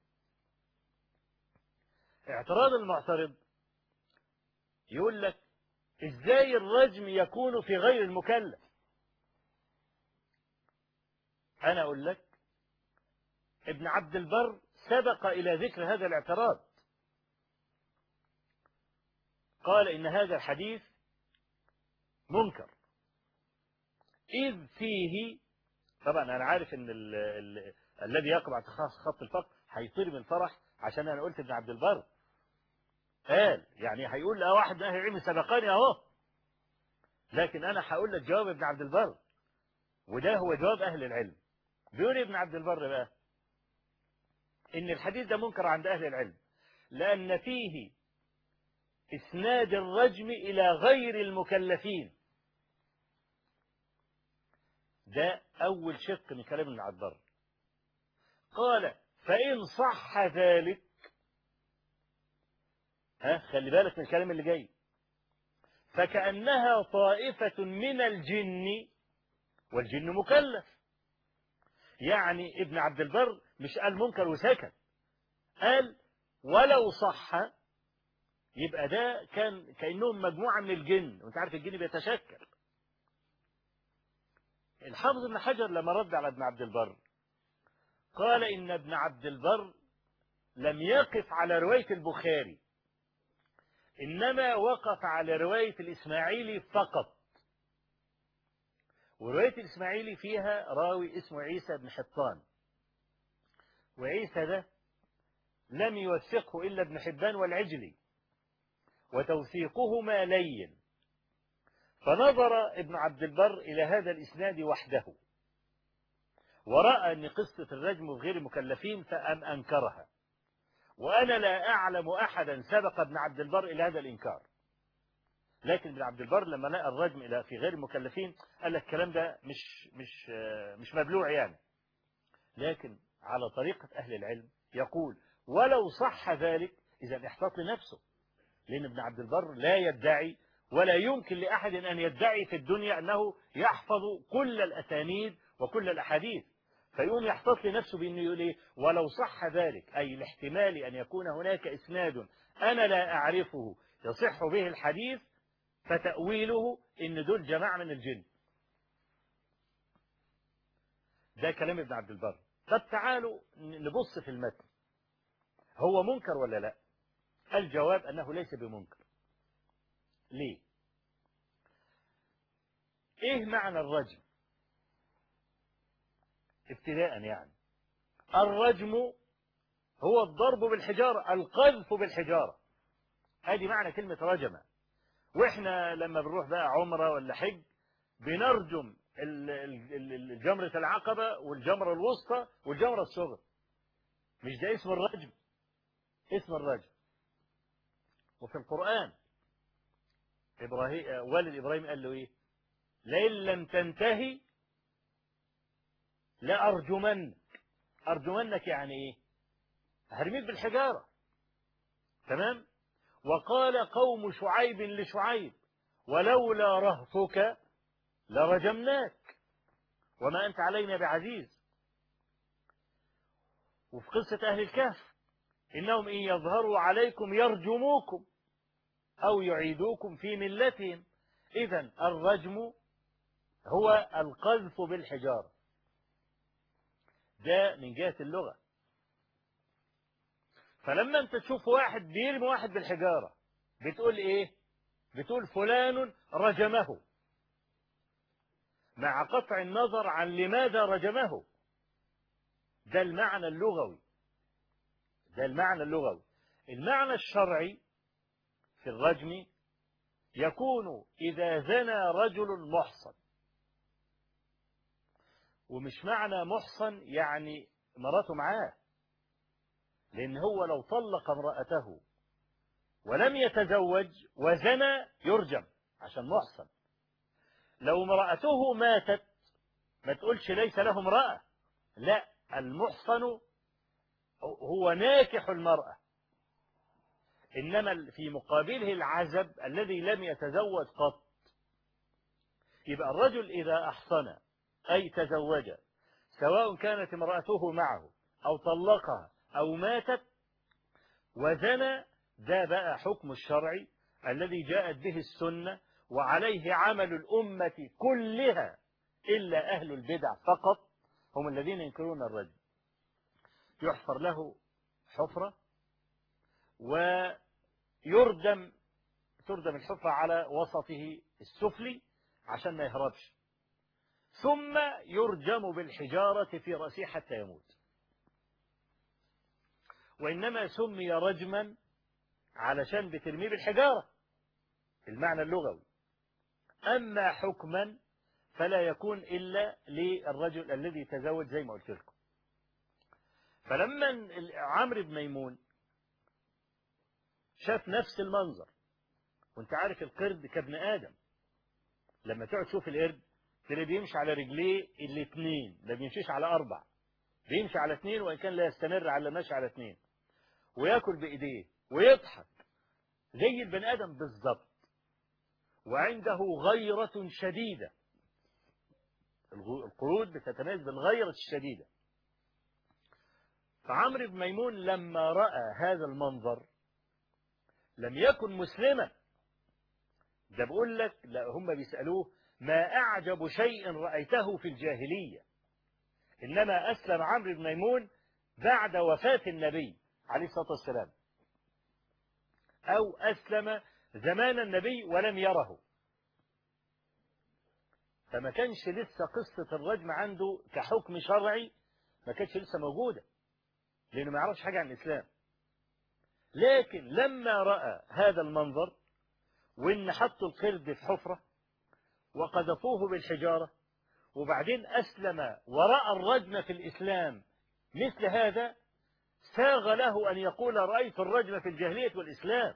اعتراض المعترض يقول لك ازاي الرجم يكون في غير المكلف؟ انا اقول لك ابن عبد البر سبق الى ذكر هذا الاعتراض. قال ان هذا الحديث منكر اذ فيه، طبعا انا عارف ان الذي يقع تحت خط الفقر هيطير من الفرح عشان انا قلت ابن عبد البر قال، يعني هيقول لا واحد من اهل العلم سبقني اهو. لكن انا هقول لك جواب ابن عبد البر، وده هو جواب اهل العلم. بيقول ابن عبد البر بقى ان الحديث ده منكر عند اهل العلم لان فيه اسناد الرجم الى غير المكلفين. ده اول شق من كلام ابن عبد البر. قال فان صح ذلك، خلي بالك من الكلام اللي جاي، فكأنها طائفة من الجن والجن مكلف. يعني ابن عبد البر مش قال منكر وسكت، قال ولو صح يبقى ده كان كأنهم مجموعة من الجن، وانت عارف الجن بيتشكل. الحافظ ابن حجر لما رد على ابن عبد البر قال إن ابن عبد البر لم يقف على رواية البخاري، إنما وقف على رواية الإسماعيلي فقط. ورواية الإسماعيلي فيها راوي اسمه عيسى بن حطان، وعيسى ده لم يوثقه إلا ابن حبان والعجلي، وتوثيقهما لين. فنظر ابن عبد البر إلى هذا الإسناد وحده ورأى أن قصة الرجم وغير مكلفين فأم أنكرها. وأنا لا أعلم أحدا سبق ابن عبد البر إلى هذا الإنكار. لكن ابن عبد البر لما لقى الرجم إلى في غير المكلفين قال لك الكلام ده مش مبلوع يعني. لكن على طريقة أهل العلم يقول ولو صح ذلك إذا احتاط لنفسه، لأن ابن عبد البر لا يدعي ولا يمكن لأحد أن يدعي في الدنيا أنه يحفظ كل الأسانيد وكل الأحاديث، فيقوم يحتاط لنفسه بأنه يقول إيه ولو صح ذلك، أي الاحتمال أن يكون هناك إسناد أنا لا أعرفه يصح به الحديث، فتأويله إن دول جماعة من الجن. ده كلام ابن عبد البر. طب تعالوا نبص في المتن، هو منكر ولا لا؟ الجواب أنه ليس بمنكر. ليه؟ إيه معنى الرجم؟ ابتداء يعني الرجم هو الضرب بالحجارة، القذف بالحجارة، هذه معنى كلمة رجمة. وإحنا لما بنروح بقى عمرة ولا حج بنرجم جمرة العقبة والجمرة الوسطى والجمرة الصغرى، مش ده اسم الرجم؟ اسم الرجم. وفي القرآن والد إبراهيم قال له إيه؟ لئن لم تنتهي لأرجمنك. أرجمنك يعني إيه؟ هرميك بالحجارة. تمام؟ وقال قوم شعيب لشعيب ولولا رهطك لرجمناك وما أنت علينا بعزيز. وفي قصة أهل الكهف إنهم إن يظهروا عليكم يرجموكم أو يعيدوكم في ملتهم. إذن الرجم هو القذف بالحجارة، ده من جهة اللغة. فلما أنت تشوف واحد بيرمي واحد بالحجارة بتقول إيه؟ بتقول فلان رجمه، مع قطع النظر عن لماذا رجمه. ده المعنى اللغوي، ده المعنى اللغوي. المعنى الشرعي في الرجم يكون إذا زنى رجل محصن، ومش معنى محصن يعني مراته معاه، لأن هو لو طلق امرأته ولم يتزوج وزنى يرجم عشان محصن. لو امرأته ماتت ما تقولش ليس له امرأة، لا، المحصن هو ناكح المرأة، إنما في مقابله العزب الذي لم يتزوج قط. يبقى الرجل إذا أحصن أي تزوج، سواء كانت امرأته معه أو طلقها أو ماتت وزنى، ده بقى حكم الشرعي الذي جاءت به السنة وعليه عمل الأمة كلها إلا أهل البدع فقط هم الذين ينكرون الرجل. يحفر له حفرة تردم الحفرة على وسطه السفلي عشان ما يهربش، ثم يرجم بالحجارة في رأسه حتى يموت. وإنما سمي رجما علشان بترميه بالحجارة المعنى اللغوي، أما حكما فلا يكون إلا للرجل الذي تزوج زي ما قلت لكم. فلما عمرو بن ميمون شاف نفس المنظر، وانت عارف القرد كابن آدم، لما تقعد تشوف القرد تلاقيه بيمشي على رجليه الاثنين، ما بيمشيش على أربع، بيمشي على اثنين وإن كان لا يستمر على ماشي على اثنين، ويأكل بإيديه ويضحك زي البني آدم بالضبط، وعنده غيرة شديدة. القرود بتتميز بالغيرة الشديدة. فعمرو بن ميمون لما رأى هذا المنظر لم يكن مسلما. ده بقول لك لا، هم بيسألوه ما أعجب شيء رأيته في الجاهلية، إنما أسلم عمرو بن ميمون بعد وفاة النبي عليه الصلاة والسلام، أو أسلم زمان النبي ولم يره، فما كانش لسه قصة الرجم عنده كحكم شرعي ما كانش لسه موجودة، لأنه ما يعرفش حاجة عن الإسلام. لكن لما رأى هذا المنظر وإن حطوا القرد في حفرة وقذفوه بالحجارة وبعدين أسلم ورأى الرجم في الإسلام مثل هذا، ساغ له أن يقول رأيت الرجم في الجاهلية والإسلام.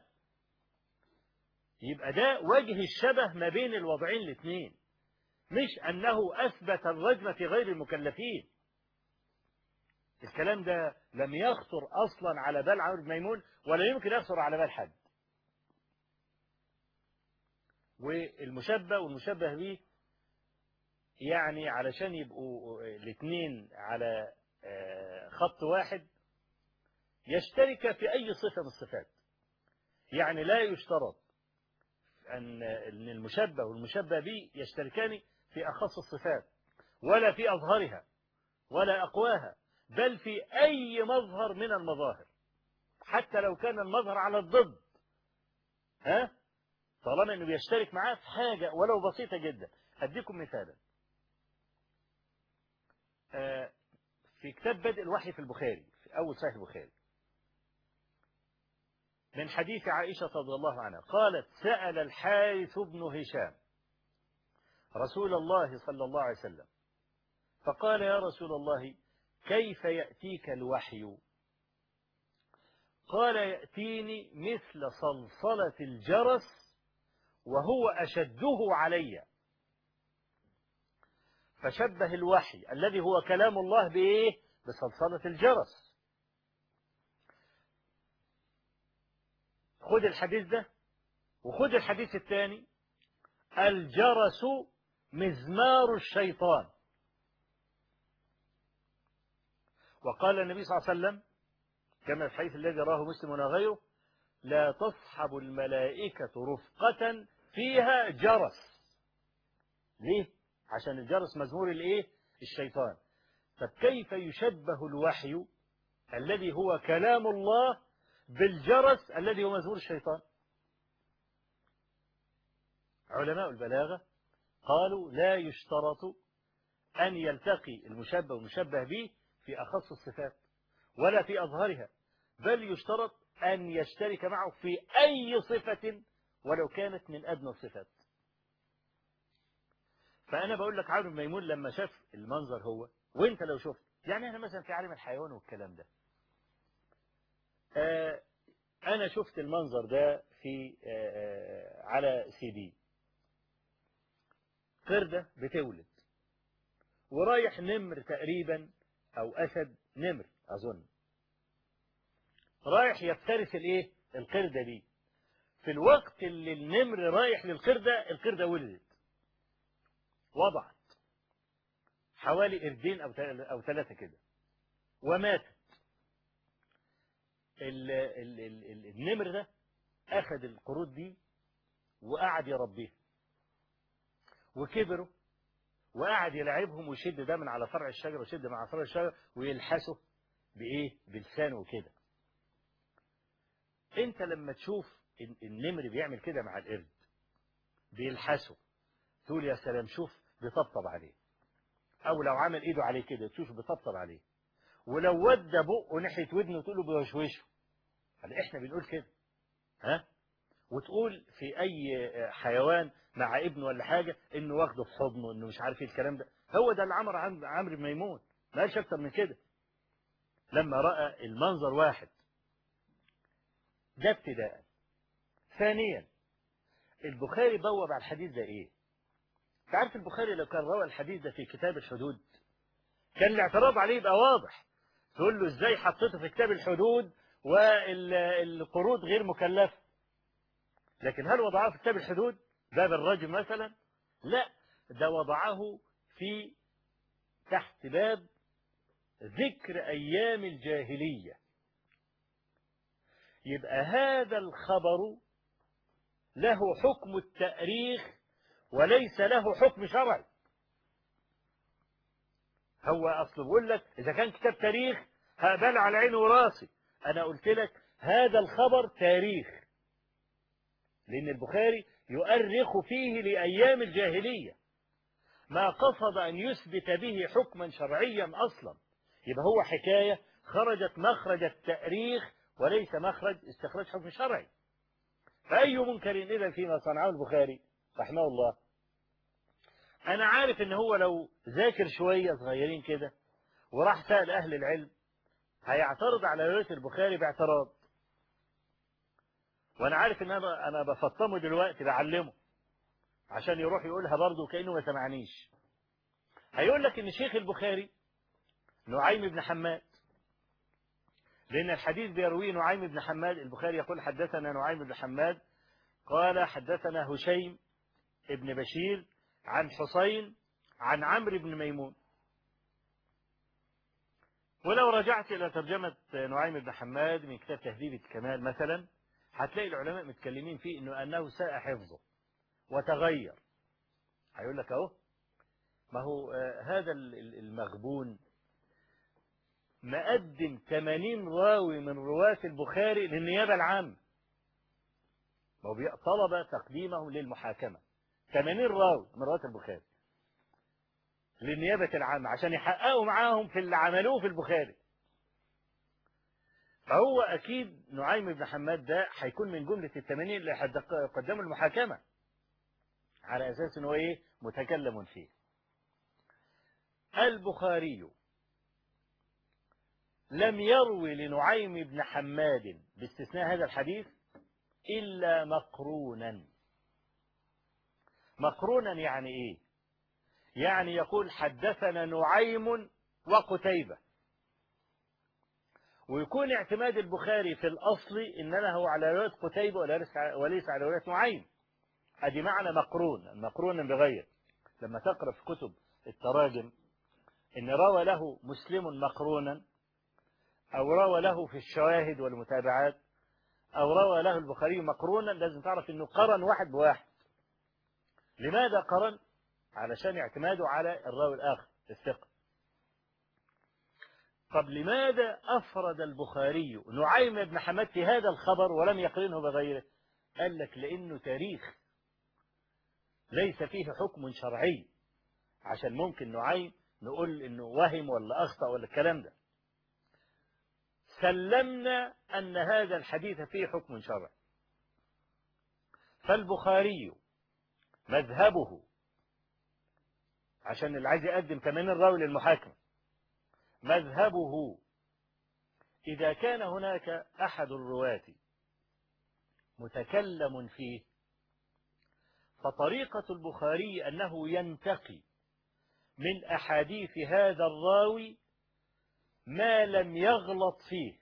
يبقى ده وجه الشبه ما بين الوضعين الاثنين، مش أنه أثبت الرجم في غير المكلفين. الكلام ده لم يخطر أصلا على بال عمرو بن ميمون ولا يمكن يخطر على بال حد. والمشبه والمشبه به يعني علشان يبقوا الاثنين على خط واحد يشترك في أي صفة من الصفات. يعني لا يشترط أن المشبه والمشبه به يشتركان في أخص الصفات ولا في أظهرها ولا أقواها، بل في أي مظهر من المظاهر، حتى لو كان المظهر على الضد، طالما أنه بيشترك معاه في حاجة ولو بسيطة جدا. أديكم مثالا. في كتاب بدء الوحي في البخاري، في أول صحيح البخاري، من حديث عائشة رضي الله عنها قالت: سأل الحارث بن هشام رسول الله صلى الله عليه وسلم فقال: يا رسول الله، كيف يأتيك الوحي؟ قال: يأتيني مثل صلصلة الجرس وهو أشده علي. فشبه الوحي الذي هو كلام الله بإيه؟ بصلصلة الجرس. خذ الحديث ده وخذ الحديث الثاني: الجرس مزمار الشيطان. وقال النبي صلى الله عليه وسلم كما في الحديث الذي رواه مسلم وغيره: لا تصحب الملائكة رفقة فيها جرس. ليه؟ عشان الجرس مزمور الايه؟ الشيطان. فكيف يشبه الوحي الذي هو كلام الله بالجرس الذي هو مزمور الشيطان؟ علماء البلاغة قالوا لا يشترط أن يلتقي المشبه والمشبه به في أخص الصفات ولا في أظهرها، بل يشترط أن يشترك معه في أي صفة ولو كانت من أدنى الصفات. فأنا بقول لك عمرو بن ميمون لما شاف المنظر هو وانت لو شفت، يعني احنا مثلا في عالم الحيوان والكلام ده، أنا شفت المنظر ده في على CD، قردة بتولد ورايح نمر تقريبا أو أسد، نمر أظن، رايح يفترس الايه؟ القردة دي. في الوقت اللي النمر رايح للقردة، القردة ولدت، وضعت حوالي قردين أو ثلاثة كده وماتت. النمر ده أخذ القرود دي وقعد يربيها وكبروا وقعد يلعبهم ويشد ده من على فرع الشجرة ويشد مع فرع الشجرة ويلحسه بإيه؟ بلسانه وكده. أنت لما تشوف النمر بيعمل كده مع القرد بيلحسه تقول يا سلام، شوف بيطبطب عليه، أو لو عمل إيده عليه كده تشوف بيطبطب عليه، ولو ودى بقه ناحية ودنه تقول له بيوشوشه. احنا بنقول كده، وتقول في أي حيوان مع ابنه ولا حاجة إنه واخده في حضنه، إنه مش عارف ايه الكلام ده. هو ده اللي عمل عمرو بن ميمون، ما قالش أكتر من كده. لما رأى المنظر واحد ده ابتداء. ثانيا، البخاري بوب على الحديث ده إيه؟ تعرف البخاري لو كان روى الحديث ده في كتاب الحدود كان الاعتراض عليه يبقى واضح، تقول له إزاي حطيته في كتاب الحدود والقروض غير مكلفة؟ لكن هل وضعه في كتاب الحدود باب الرجم مثلا؟ لا، ده وضعه في تحت باب ذكر أيام الجاهلية. يبقى هذا الخبر له حكم التأريخ وليس له حكم شرعي. هو أصله بيقول لك إذا كان كتاب تاريخ هقبل على عيني وراسي. أنا قلت لك هذا الخبر تاريخ، لأن البخاري يؤرخ فيه لأيام الجاهلية، ما قصد أن يثبت به حكما شرعيا أصلا. يبقى هو حكاية خرجت مخرج التأريخ وليس مخرج استخراج حكم شرعي. فأي منكر إذا فيما صنعه البخاري رحمه الله. أنا عارف إن هو لو ذاكر شوية صغيرين كده وراح سأل أهل العلم هيعترض على رواية البخاري باعتراض، وأنا عارف إن أنا بفطمه دلوقتي بعلمه عشان يروح يقولها برضه كأنه ما سمعنيش. هيقول لك إن شيخ البخاري نعيم بن حماد لأن الحديث بيرويه نعيم بن حماد. البخاري يقول حدثنا نعيم بن حماد قال حدثنا هشيم ابن بشير عن حسين عن عمرو بن ميمون. ولو رجعت إلى ترجمة نعيم بن حماد من كتاب تهذيب الكمال مثلا هتلاقي العلماء متكلمين فيه أنه ساء حفظه وتغير. هيقول لك أهو ما هو هذا المغبون مقدم 80 راوي من رواة البخاري للنيابة العامة. ما هو طلب تقديمهم للمحاكمة 80 راوي من رواة البخاري للنيابة العامة عشان يحققوا معاهم في اللي عملوه في البخاري. فهو أكيد نعيم بن حماد ده هيكون من جملة ال80 اللي قدموا المحاكمة على أساس أنه إيه متكلم فيه. البخاري لم يروي لنعيم بن حماد باستثناء هذا الحديث إلا مقرونا. مقرونا يعني إيه؟ يعني يقول حدثنا نعيم وقتيبة، ويكون اعتماد البخاري في الأصل إنما هو على رواية قتيبة وليس على رواية نعيم. أدي معنى مقرون، مقرونا بغير. لما تقرأ في كتب التراجم إن روى له مسلم مقرونا أو روى له في الشواهد والمتابعات أو روى له البخاري مقرونا، لازم تعرف إنه قرن واحد بواحد. لماذا قرن؟ علشان اعتماده على الراوي الآخر الثقة. طب لماذا أفرد البخاري نعيم بن حماد في هذا الخبر ولم يقرنه بغيره؟ قال لك لأنه تاريخ ليس فيه حكم شرعي، عشان ممكن نعيم نقول إنه وهم ولا أخطأ ولا الكلام ده. سلمنا أن هذا الحديث فيه حكم شرعي. فالبخاري مذهبه، عشان اللي عايز يقدم 80 راوي للمحاكمة، مذهبه إذا كان هناك أحد الرواة متكلم فيه فطريقة البخاري أنه ينتقي من أحاديث هذا الراوي ما لم يغلط فيه.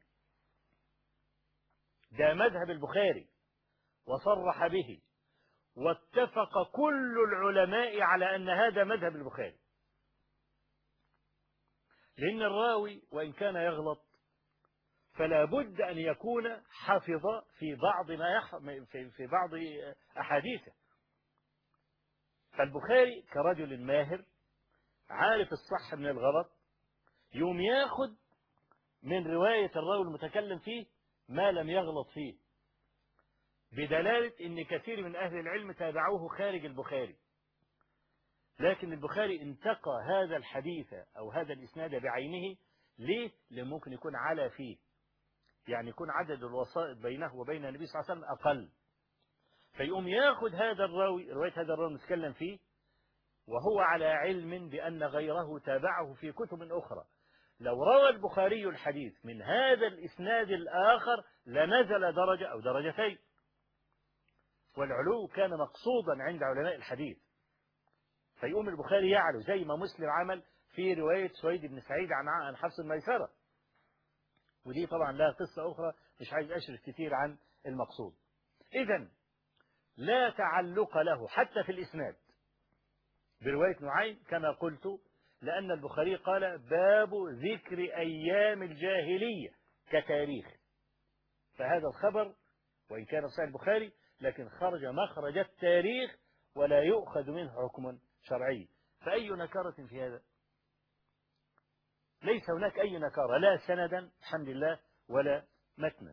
ده مذهب البخاري وصرح به، واتفق كل العلماء على أن هذا مذهب البخاري. لأن الراوي وإن كان يغلط فلا بد أن يكون حفظ في بعض في بعض أحاديثه. فالبخاري كرجل ماهر عارف الصح من الغلط، يوم ياخد من رواية الراوي المتكلم فيه ما لم يغلط فيه، بدلالة أن كثير من أهل العلم تابعوه خارج البخاري. لكن البخاري انتقى هذا الحديث أو هذا الإسناد بعينه. ليه؟ لأن ممكن يكون على فيه، يعني يكون عدد الوسائط بينه وبين النبي صلى الله عليه وسلم أقل، فيقوم ياخد هذا الراوي رواية هذا الراوي المتكلم فيه وهو على علم بأن غيره تابعه في كتب أخرى. لو روى البخاري الحديث من هذا الإسناد الآخر لنزل درجة أو درجتين، والعلو كان مقصودا عند علماء الحديث. فيقوم البخاري يعلو زي ما مسلم عمل في رواية سويد بن سعيد عن حفص الميسرة، ودي طبعا لها قصة أخرى مش عايز أشرف كتير عن المقصود. إذن لا تعلق له حتى في الإسناد برواية نعيم كما قلت، لأن البخاري قال باب ذكر أيام الجاهلية كتاريخ. فهذا الخبر وإن كان في صحيح البخاري لكن خرج مخرج التاريخ ولا يؤخذ منه حكم شرعي. فأي نكارة في هذا؟ ليس هناك أي نكارة، لا سندا الحمد لله ولا متنا.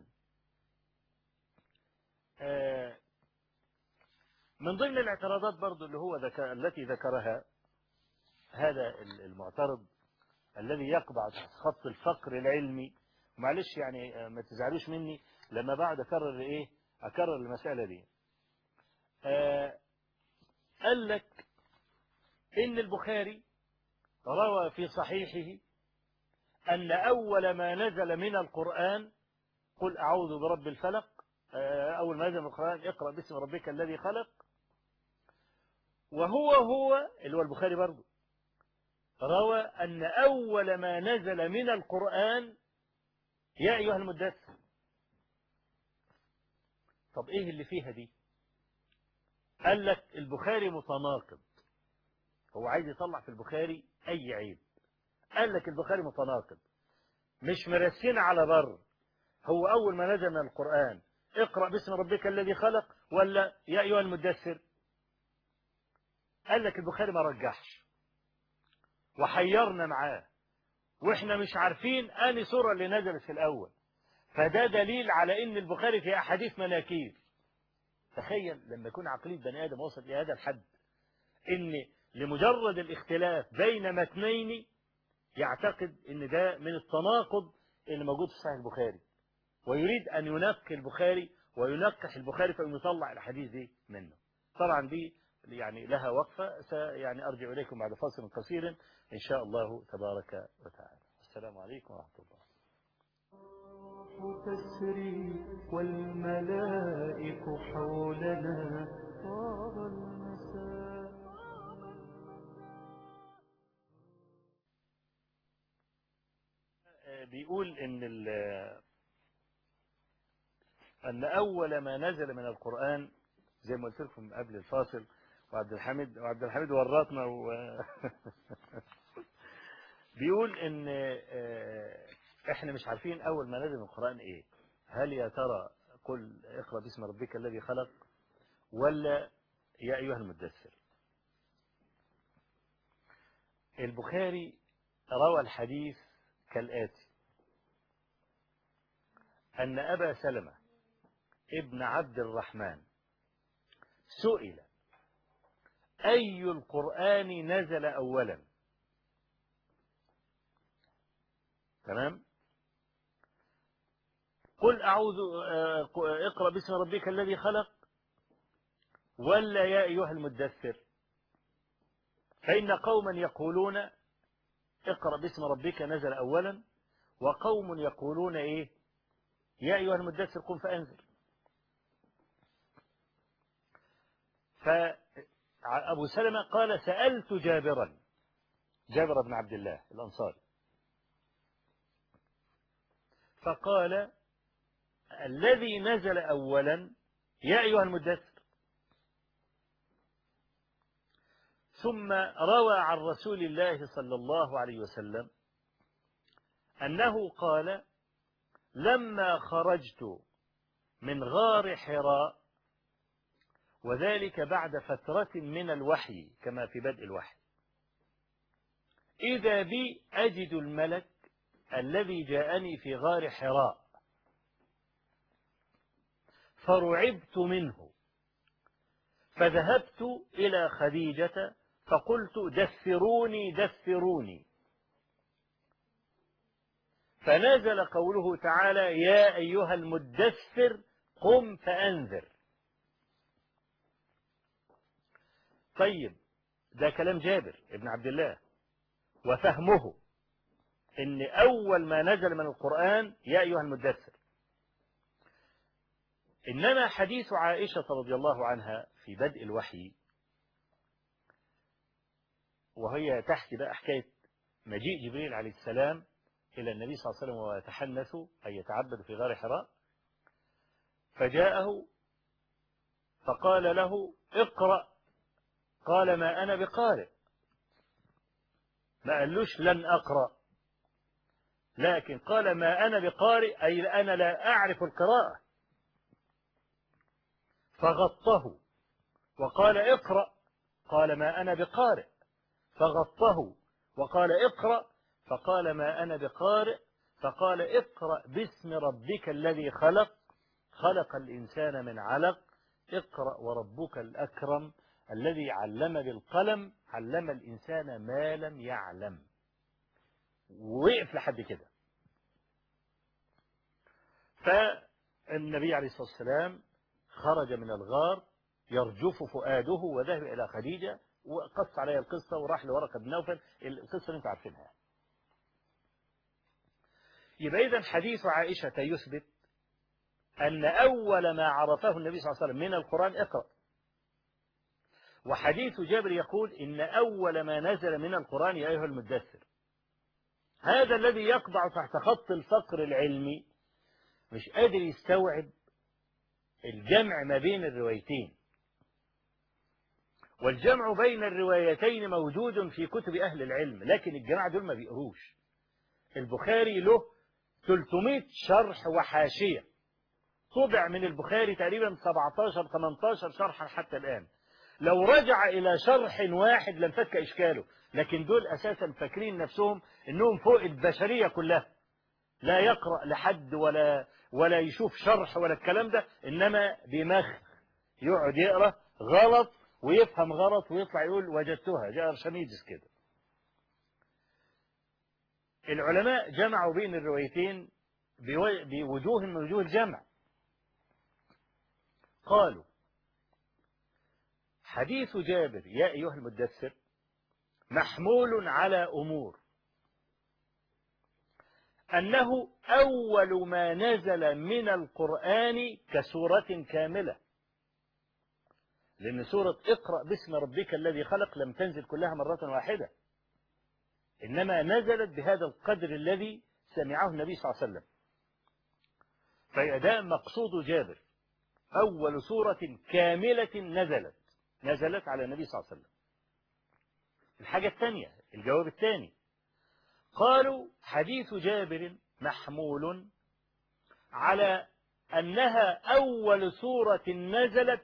من ضمن الاعتراضات برضو اللي هو التي ذكرها هذا المعترض الذي يقبع خط الفقر العلمي، معلش يعني ما تزعلوش مني لما بعد أكرر المسألة دي. قال لك إن البخاري روى في صحيحه أن أول ما نزل من القرآن قل أعوذ برب الفلق، أول ما نزل من القرآن اقرأ باسم ربك الذي خلق. وهو اللي هو البخاري برضه روى أن أول ما نزل من القرآن يا أيها المدثر. طب إيه اللي فيها دي؟ قال لك البخاري متناقض، هو عايز يطلع في البخاري أي عيب. قال لك البخاري متناقض، مش مرسين على بر. هو أول ما نزل من القرآن اقرأ باسم ربك الذي خلق ولا يا أيها المدثر؟ قال لك البخاري ما رجحش وحيرنا معاه، واحنا مش عارفين أنهي سورة اللي نزلت في الأول. فده دليل على ان البخاري في احاديث مناكير. تخيل لما يكون عقلية بني ادم وصل الى هذا الحد، ان لمجرد الاختلاف بين متنين يعتقد ان ده من التناقض اللي موجود في صحيح البخاري، ويريد ان ينقي البخاري وينقح البخاري فإنه يطلع الحديث دي منه. طبعا دي يعني لها وقفة، يعني ارجع اليكم بعد فاصل قصير ان شاء الله تبارك وتعالى. السلام عليكم ورحمة الله. تسري والملائك حولنا طاب المساء. بيقول أن أول ما نزل من القرآن زي ما قلت لكم قبل الفاصل، وعبد الحميد ورطنا بيقول إن إحنا مش عارفين أول ما نزل من القرآن إيه. هل يا ترى قل اقرأ باسم ربك الذي خلق ولا يا أيها المدثر؟ البخاري روى الحديث كالآتي: أن أبا سلمة ابن عبد الرحمن سئل أي القرآن نزل أولا؟ تمام؟ قل اقرأ باسم ربك الذي خلق ولا يا أيها المدثر؟ فإن قوما يقولون اقرأ باسم ربك نزل أولا، وقوم يقولون إيه؟ يا أيها المدثر قم فأنذر. فأبو سلمة قال سألت جابر بن عبد الله الأنصاري، فقال الذي نزل أولا يا أيها المدثر. ثم روى عن رسول الله صلى الله عليه وسلم أنه قال لما خرجت من غار حراء، وذلك بعد فترة من الوحي كما في بدء الوحي، إذا بي أجد الملك الذي جاءني في غار حراء، فرعبت منه، فذهبت إلى خديجة فقلت دثروني دثروني، فنزل قوله تعالى يا أيها المدثر قم فأنذر. طيب ده كلام جابر ابن عبد الله، وفهمه ان أول ما نزل من القرآن يا أيها المدثر. إنما حديث عائشة رضي الله عنها في بدء الوحي، وهي تحكي بقى حكاية مجيء جبريل عليه السلام إلى النبي صلى الله عليه وسلم ويتحنث أي يتعبد في غار حراء، فجاءه فقال له اقرأ، قال ما أنا بقارئ، ما قالوش لن أقرأ، لكن قال ما أنا بقارئ أي أنا لا أعرف القراءة، فغطه وقال اقرأ، قال ما أنا بقارئ، فغطه وقال اقرأ، فقال ما أنا بقارئ، فقال اقرأ باسم ربك الذي خلق، خلق الإنسان من علق، اقرأ وربك الأكرم الذي علم بالقلم علم الإنسان ما لم يعلم. ووقف لحد كده. فالنبي عليه الصلاة والسلام خرج من الغار يرجف فؤاده وذهب إلى خديجة وقص عليها القصة وراح لورقة بن نوفل، القصة اللي انتم عارفينها. يبقى إذن حديث عائشة يثبت أن أول ما عرفه النبي صلى الله عليه وسلم من القرآن اقرأ، وحديث جابر يقول إن أول ما نزل من القرآن يا أيها المدثر. هذا الذي يقبع تحت خط الفقر العلمي مش قادر يستوعب الجمع ما بين الروايتين. والجمع بين الروايتين موجود في كتب أهل العلم، لكن الجماعة دول ما بيقروش. البخاري له 300 شرح وحاشية، طبع من البخاري تقريبا 17-18 شرحا حتى الآن. لو رجع إلى شرح واحد لانفك إشكاله، لكن دول أساسا فاكرين نفسهم إنهم فوق البشرية كلها، لا يقرأ لحد ولا يشوف شرح ولا الكلام ده، إنما بمخ يقعد يقرأ غلط ويفهم غلط ويطلع يقول وجدتها، جاء أرشميدس كده. العلماء جمعوا بين الروايتين بوجوه من وجوه الجمع. قالوا حديث جابر يا أيها المدثر محمول على أمور، أنه أول ما نزل من القرآن كسورة كاملة، لأن سورة اقرأ باسم ربك الذي خلق لم تنزل كلها مرة واحدة، إنما نزلت بهذا القدر الذي سمعه النبي صلى الله عليه وسلم. فده مقصود جابر، أول سورة كاملة نزلت على النبي صلى الله عليه وسلم. الحاجة الثانية، الجواب الثاني، قالوا حديث جابر محمول على أنها أول سورة نزلت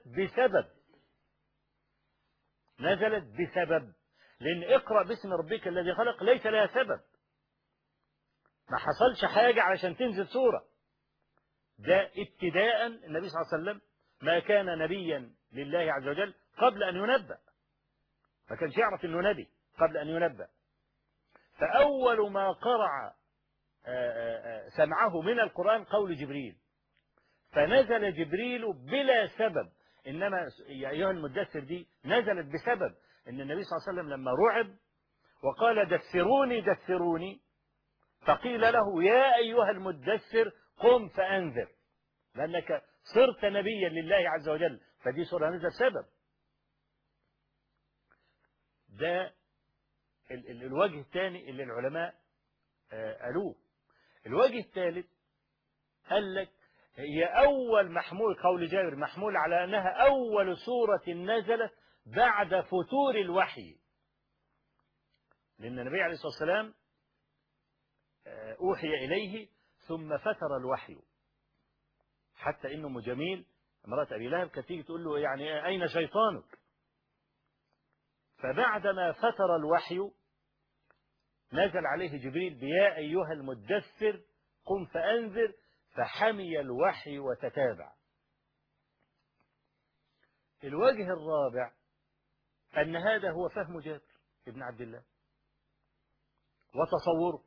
بسبب، لأن اقرأ باسم ربك الذي خلق ليس لها سبب، ما حصلش حاجة علشان تنزل سورة. ده ابتداء النبي صلى الله عليه وسلم ما كان نبيا لله عز وجل قبل أن ينبأ، ما كانش يعرف أنه نبي قبل أن ينبأ. فأول ما قرأ سمعه من القرآن قول جبريل، فنزل جبريل بلا سبب، إنما يا أيها المدثر دي نزلت بسبب إن النبي صلى الله عليه وسلم لما رعب وقال دثروني فقيل له يا أيها المدثر قم فأنذر، لأنك صرت نبيا لله عز وجل، فدي سورة نزل سبب. ده الوجه الثاني اللي العلماء قالوه. الوجه الثالث قال لك هي أول محمول، قول جابر محمول على أنها أول سورة نزلت بعد فتور الوحي، لأن النبي عليه الصلاة والسلام أوحي إليه ثم فتر الوحي، حتى إنه جميل امرأة أبي لهب كانت تيجي تقول له يعني أين شيطانك؟ فبعدما فتر الوحي نزل عليه جبريل بيا أيها المدثر قم فأنذر، فحمي الوحي وتتابع. الوجه الرابع أن هذا هو فهم جابر ابن عبد الله وتصوره.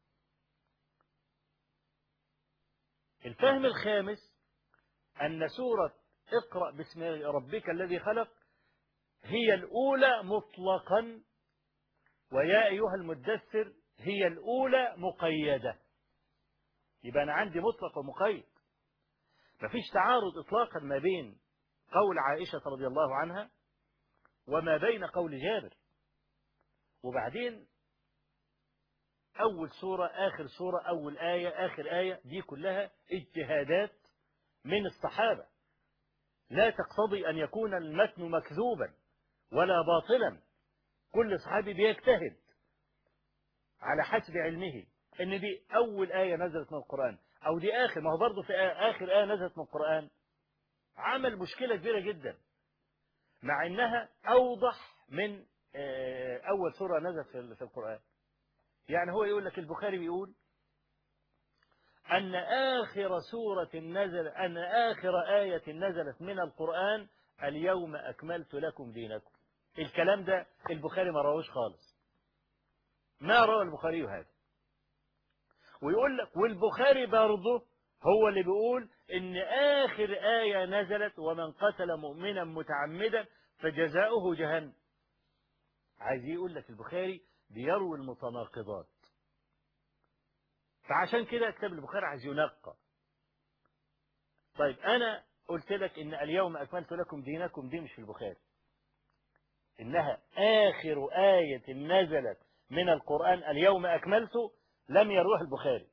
الفهم الخامس أن سورة اقرأ باسم ربك الذي خلق هي الأولى مطلقا، ويا أيها المدثر هي الأولى مقيدة. يبقى أنا عندي مطلق ومقيد، مفيش تعارض إطلاقا ما بين قول عائشة رضي الله عنها وما بين قول جابر. وبعدين أول سورة آخر سورة، أول آية آخر آية، دي كلها اجتهادات من الصحابة، لا تقتضي أن يكون المتن مكذوبا ولا باطلا. كل صحابي بيجتهد على حسب علمه ان دي اول آية نزلت من القرآن او دي اخر، ما هو برضه في اخر آية نزلت من القرآن عمل مشكلة كبيرة جدا، مع انها اوضح من اول سورة نزلت في القرآن. يعني هو يقول لك البخاري بيقول ان اخر آية نزلت من القرآن اليوم اكملت لكم دينكم. الكلام ده البخاري ما روش خالص، ما روى البخاري هذا. ويقول لك والبخاري برضه هو اللي بيقول ان اخر آية نزلت ومن قتل مؤمنا متعمدا فجزاؤه جهنم. عايز يقول لك البخاري بيروي المتناقضات، فعشان كده كتاب البخاري عايز ينقى. طيب انا قلت لك ان اليوم اكملت لكم دينكم دي مش في البخاري، انها اخر آية نزلت من القرآن اليوم اكملت، لم يروه البخاري.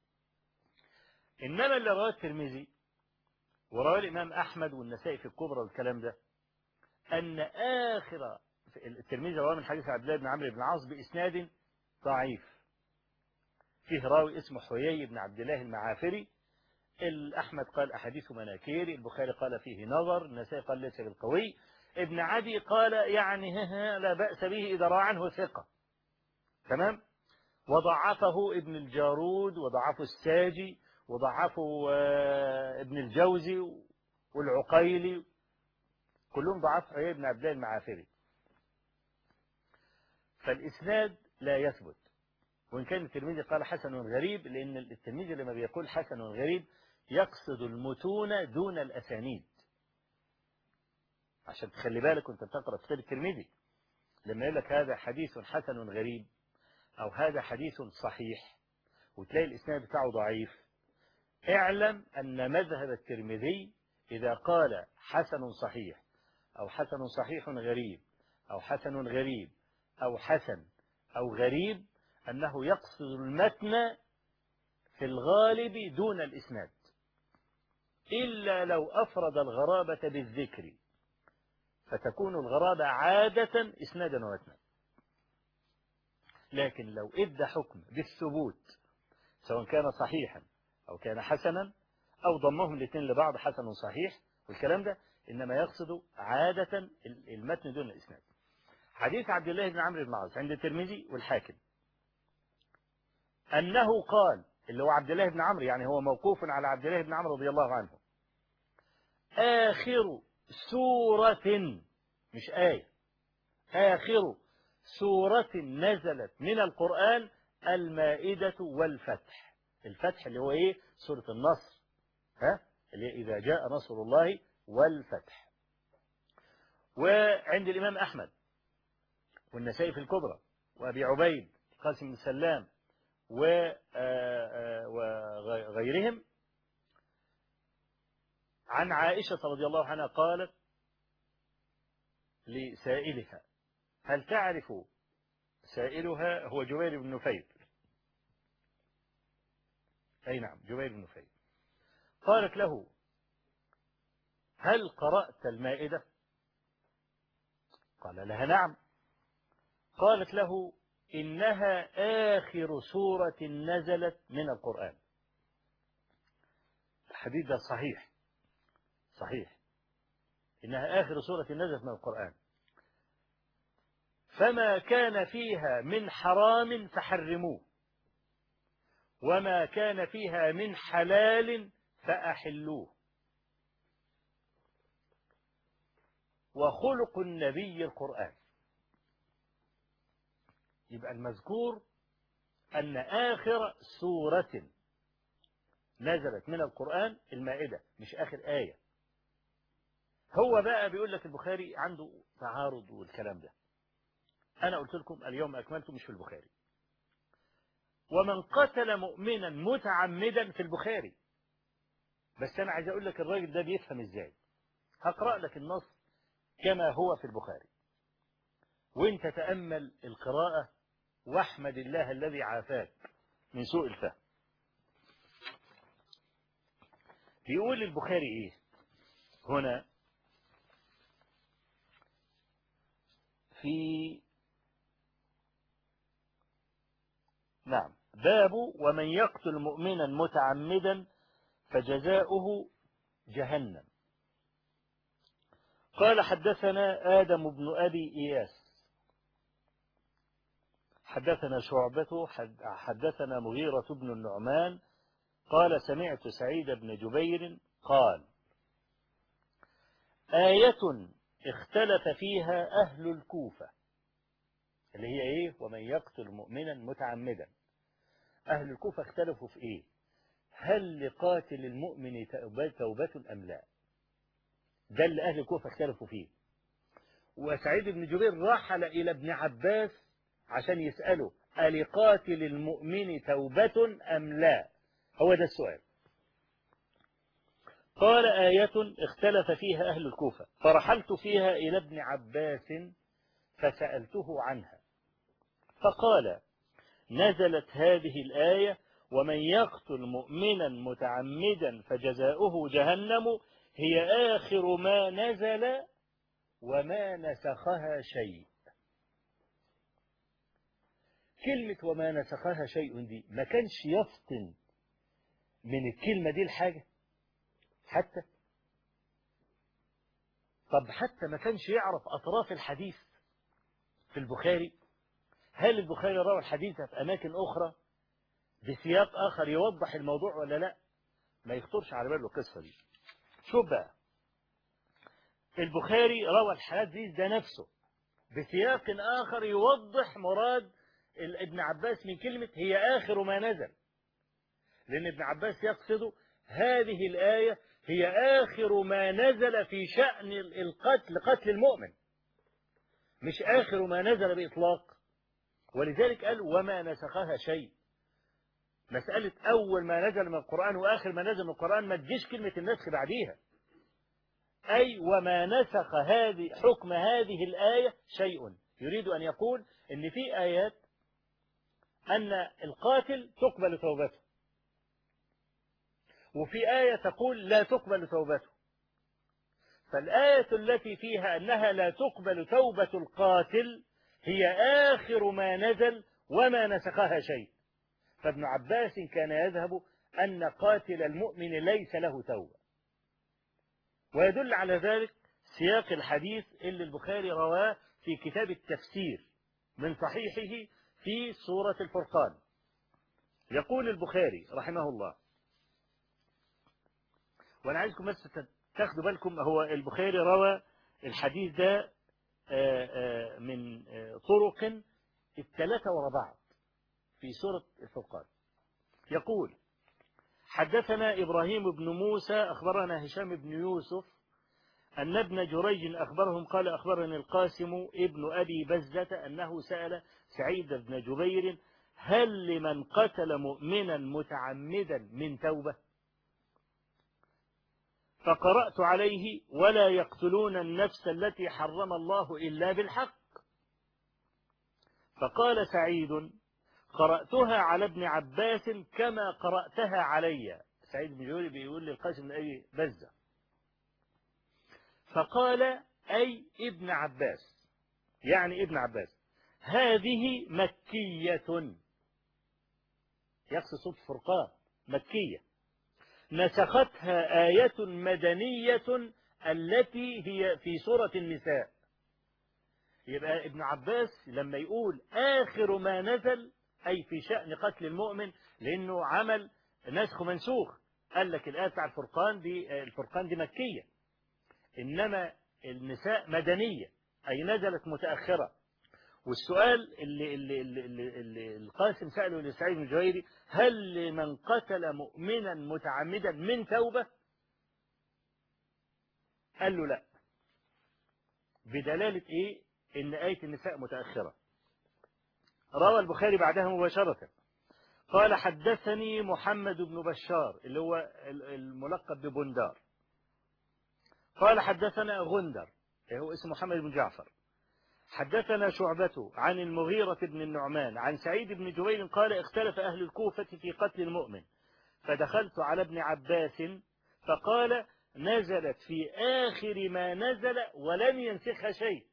إنما اللي رواه الترمذي ورواه الإمام أحمد والنسائي في الكبرى والكلام ده، أن آخر الترمذي رواه من حديث عبد الله بن عمرو بن العاص بإسناد ضعيف، فيه راوي اسمه حيي بن عبد الله المعافري، الأحمد قال أحاديث مناكير، البخاري قال فيه نظر، النسائي قال ليس بالقوي، ابن عدي قال يعني لا بأس به إذا روى عنه ثقة. تمام. وضعفه ابن الجارود وضعفه الساجي وضعفه ابن الجوزي والعقيلي، كلهم ضعف حيي بن عبد الله المعافري. فالإسناد لا يثبت، وإن كان الترمذي قال حسن غريب، لأن الترمذي لما بيقول حسن غريب يقصد المتون دون الأسانيد. عشان تخلي بالك وانت بتقرأ كتاب الترمذي، لما يقول لك هذا حديث حسن غريب أو هذا حديث صحيح وتلاقي الإسناد بتاعه ضعيف، اعلم أن مذهب الترمذي إذا قال حسن صحيح أو حسن صحيح غريب أو حسن غريب أو حسن أو غريب، أنه يقصد المتن في الغالب دون الإسناد، إلا لو أفرد الغرابة بالذكر، فتكون الغرابة عادة إسنادا ومتنا. لكن لو إدى حكم بالثبوت سواء كان صحيحا أو كان حسنا أو ضمهم الاثنين لبعض حسن صحيح والكلام ده، إنما يقصد عادة المتن دون الإسناد. حديث عبد الله بن عمرو بن العاص عند الترمذي والحاكم أنه قال، اللي هو عبد الله بن عمرو يعني هو موقوف على عبد الله بن عمرو رضي الله عنه، آخر سورة مش آية، آخر سورة نزلت من القرآن المائدة والفتح. الفتح اللي هو إيه؟ سورة النصر، اللي إذا جاء نصر الله والفتح. وعند الإمام أحمد والنسائي في الكبرى وأبي عبيد قاسم بن سلام وغيرهم عن عائشة رضي الله عنها قالت لسائلها، هل تعرف؟ سائلها هو جبير بن نفيل، أي نعم جبير بن نفيل. قالت له هل قرأت المائدة؟ قال لها نعم. قالت له إنها آخر سورة نزلت من القرآن. الحديث ده صحيح، صحيح، إنها آخر سورة نزلت من القرآن، فما كان فيها من حرام فحرموه، وما كان فيها من حلال فأحلوه، وخلق النبي القرآن. يبقى المذكور أن آخر سورة نزلت من القرآن المائدة، مش آخر آية. هو بقى بيقول لك البخاري عنده تعارض والكلام ده. أنا قلت لكم اليوم أكملت مش في البخاري. ومن قتل مؤمنا متعمدا في البخاري، بس أنا عايز أقول لك الراجل ده بيفهم إزاي. هقرأ لك النص كما هو في البخاري، وانت تأمل القراءة واحمد الله الذي عافاك من سوء الفهم. بيقول البخاري إيه هنا في نعم باب ومن يقتل مؤمنا متعمدا فجزاؤه جهنم. قال حدثنا آدم بن أبي إياس حدثنا شعبة حدثنا مغيرة بن النعمان قال سمعت سعيد بن جبير قال آية اختلف فيها أهل الكوفة، اللي هي إيه؟ ومن يقتل مؤمنا متعمدا. أهل الكوفة اختلفوا في إيه؟ هل لقاتل المؤمن توبة أم لا؟ ده اللي أهل الكوفة اختلفوا فيه. وسعيد بن جبير رحل إلى ابن عباس عشان يسأله ألقاتل المؤمن توبة أم لا؟ هو ده السؤال. قال آية اختلف فيها أهل الكوفة، فرحلت فيها إلى ابن عباس فسألته عنها، فقال نزلت هذه الآية ومن يقتل مؤمنا متعمدا فجزاؤه جهنم هي آخر ما نزل وما نسخها شيء. كلمة وما نسخها شيء دي ما كانش يفطن من الكلمة دي الحاجة حتى. طب حتى ما كانش يعرف أطراف الحديث في البخاري؟ هل البخاري روى الحديث في أماكن أخرى بسياق آخر يوضح الموضوع ولا لا؟ ما يخطرش على باله القصة دي. شوف بقى، البخاري روى الحديث ده نفسه بسياق آخر يوضح مراد ابن عباس من كلمة هي آخر ما نزل، لأن ابن عباس يقصد هذه الآية هي آخر ما نزل في شأن القتل، قتل المؤمن، مش آخر ما نزل بإطلاق. ولذلك قال وما نسخها شيء. مسألة أول ما نزل من القرآن وآخر ما نزل من القرآن ما تجيش كلمة النسخ بعديها. أي وما نسخ هذه حكم هذه الآية شيء. يريد أن يقول إن في آيات أن القاتل تقبل توبته، وفي آية تقول لا تقبل توبته. فالآية التي فيها أنها لا تقبل توبة القاتل هي آخر ما نزل وما نسخها شيء. فابن عباس كان يذهب أن قاتل المؤمن ليس له توبة. ويدل على ذلك سياق الحديث اللي البخاري رواه في كتاب التفسير من صحيحه في سورة الفرقان. يقول البخاري رحمه الله، وأنا عايزكم بس تاخدوا بالكم، هو البخاري روى الحديث ده من طرق الثلاثة ورا بعض في سورة الفرقان. يقول حدثنا إبراهيم بن موسى أخبرنا هشام بن يوسف أن ابن جريج أخبرهم قال أخبرني القاسم ابن أبي بزة أنه سأل سعيد بن جبير هل لمن قتل مؤمنا متعمدا من توبة؟ فقرأت عليه ولا يقتلون النفس التي حرم الله إلا بالحق. فقال سعيد قرأتها على ابن عباس كما قرأتها علي. سعيد بن جبير بيقول للقاسم بن أبي بزة. فقال أي ابن عباس، يعني ابن عباس هذه مكية، يقصد سورة الفرقان مكية، نسختها آية مدنية التي هي في سورة النساء. يبقى ابن عباس لما يقول آخر ما نزل أي في شأن قتل المؤمن، لأنه عمل نسخ منسوخ، قال لك الآية بتاع الفرقان دي مكية، إنما النساء مدنية أي نزلت متأخرة. والسؤال اللي القاسم سأله لسعيد بن جبير هل لمن قتل مؤمنا متعمدا من توبة؟ قال له لا، بدلالة إيه؟ إن آية النساء متأخرة. روى البخاري بعدها مباشرة قال حدثني محمد بن بشار اللي هو الملقب ببندار قال حدثنا غندر هو اسمه محمد بن جعفر حدثنا شعبة عن المغيرة بن النعمان عن سعيد بن جبير قال اختلف أهل الكوفة في قتل المؤمن فدخلت على ابن عباس فقال نزلت في آخر ما نزل ولن ينسخها شيء.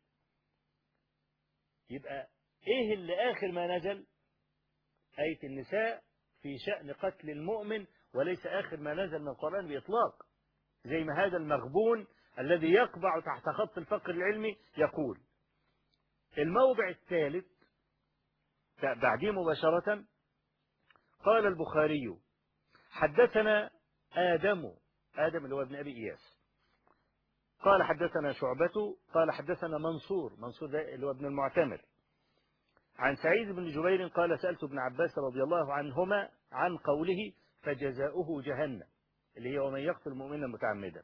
يبقى ايه اللي آخر ما نزل؟ آية النساء في شأن قتل المؤمن، وليس آخر ما نزل من القرآن بإطلاق، زي ما هذا المغبون الذي يقبع تحت خط الفقر العلمي يقول. الموضع الثالث بعديه مباشرة قال البخاري حدثنا آدم اللي هو ابن أبي إياس قال حدثنا شعبة قال حدثنا منصور ده اللي هو ابن المعتمر عن سعيد بن جبير قال سألت ابن عباس رضي الله عنهما عن قوله فجزاؤه جهنم اللي هي ومن يقتل مؤمنا متعمدا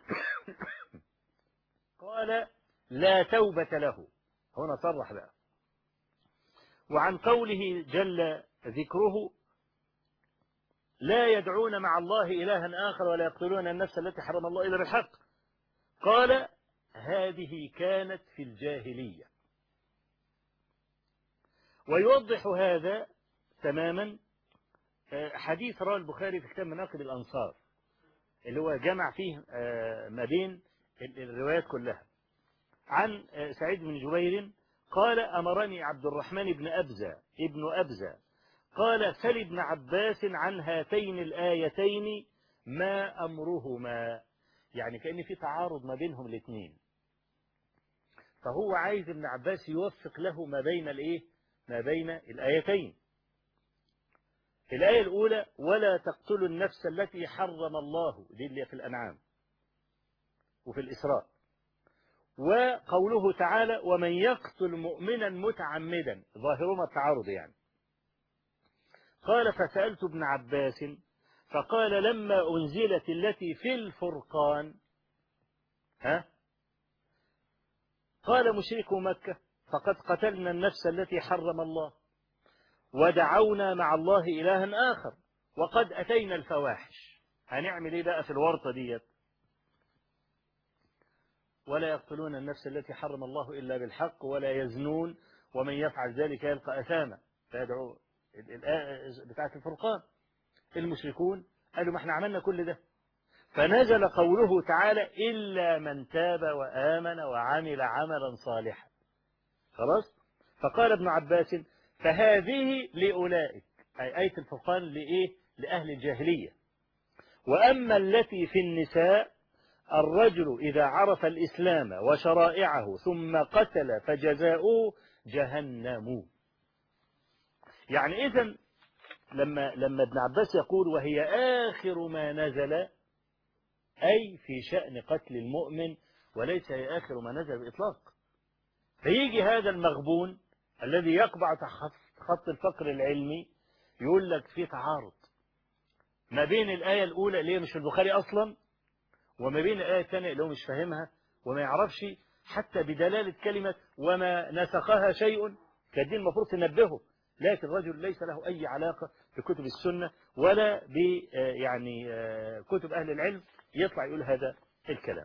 قال لا توبة له، هنا صرح بقى. وعن قوله جل ذكره لا يدعون مع الله إلها آخر ولا يقتلون النفس التي حرم الله إلا بالحق قال هذه كانت في الجاهلية. ويوضح هذا تماما حديث رواه البخاري في كتاب مناقب الأنصار، اللي هو جمع فيه ما بين الروايات كلها، عن سعيد بن جبير قال أمرني عبد الرحمن بن أبزة قال سل ابن عباس عن هاتين الآيتين ما أمرهما، يعني كأن في تعارض ما بينهم الاثنين، فهو عايز ابن عباس يوفق له ما بين ما بين الآيتين. الآية الأولى ولا تقتلوا النفس التي حرم الله، دي اللي في الأنعام وفي الإسراء، وقوله تعالى ومن يقتل مؤمنا متعمدا، ظاهرهما التعارض يعني. قال فسألت ابن عباس فقال لما أنزلت التي في الفرقان قال مشركو مكة فقد قتلنا النفس التي حرم الله ودعونا مع الله إلها آخر وقد أتينا الفواحش، هنعمل إيه بقى في الورطة ديت؟ ولا يقتلون النفس التي حرم الله إلا بالحق ولا يزنون ومن يفعل ذلك يلقى أثاما، فيدعو بتاعة الفرقان. المشركون قالوا ما احنا عملنا كل ده، فنزل قوله تعالى إلا من تاب وآمن وعمل عملا صالحا، خلاص. فقال ابن عباس فهذه لأولئك، أي آية الفرقان لأهل الجاهلية. وأما التي في النساء الرجل إذا عرف الإسلام وشرائعه ثم قتل فجزاؤه جهنم. يعني إذن لما ابن عباس يقول وهي آخر ما نزل، أي في شأن قتل المؤمن، وليس هي آخر ما نزل بإطلاق. فيجي هذا المغبون الذي يقبع تحت خط الفقر العلمي يقول لك في تعارض ما بين الآية الأولى اللي هي مش في البخاري أصلا وما بين الآية الثانية اللي هو مش فاهمها وما يعرفش حتى بدلالة كلمة وما نسخها شيء، كان المفروض تنبهه، لكن الرجل ليس له أي علاقة بكتب السنة ولا ب يعني كتب أهل العلم، يطلع يقول هذا الكلام.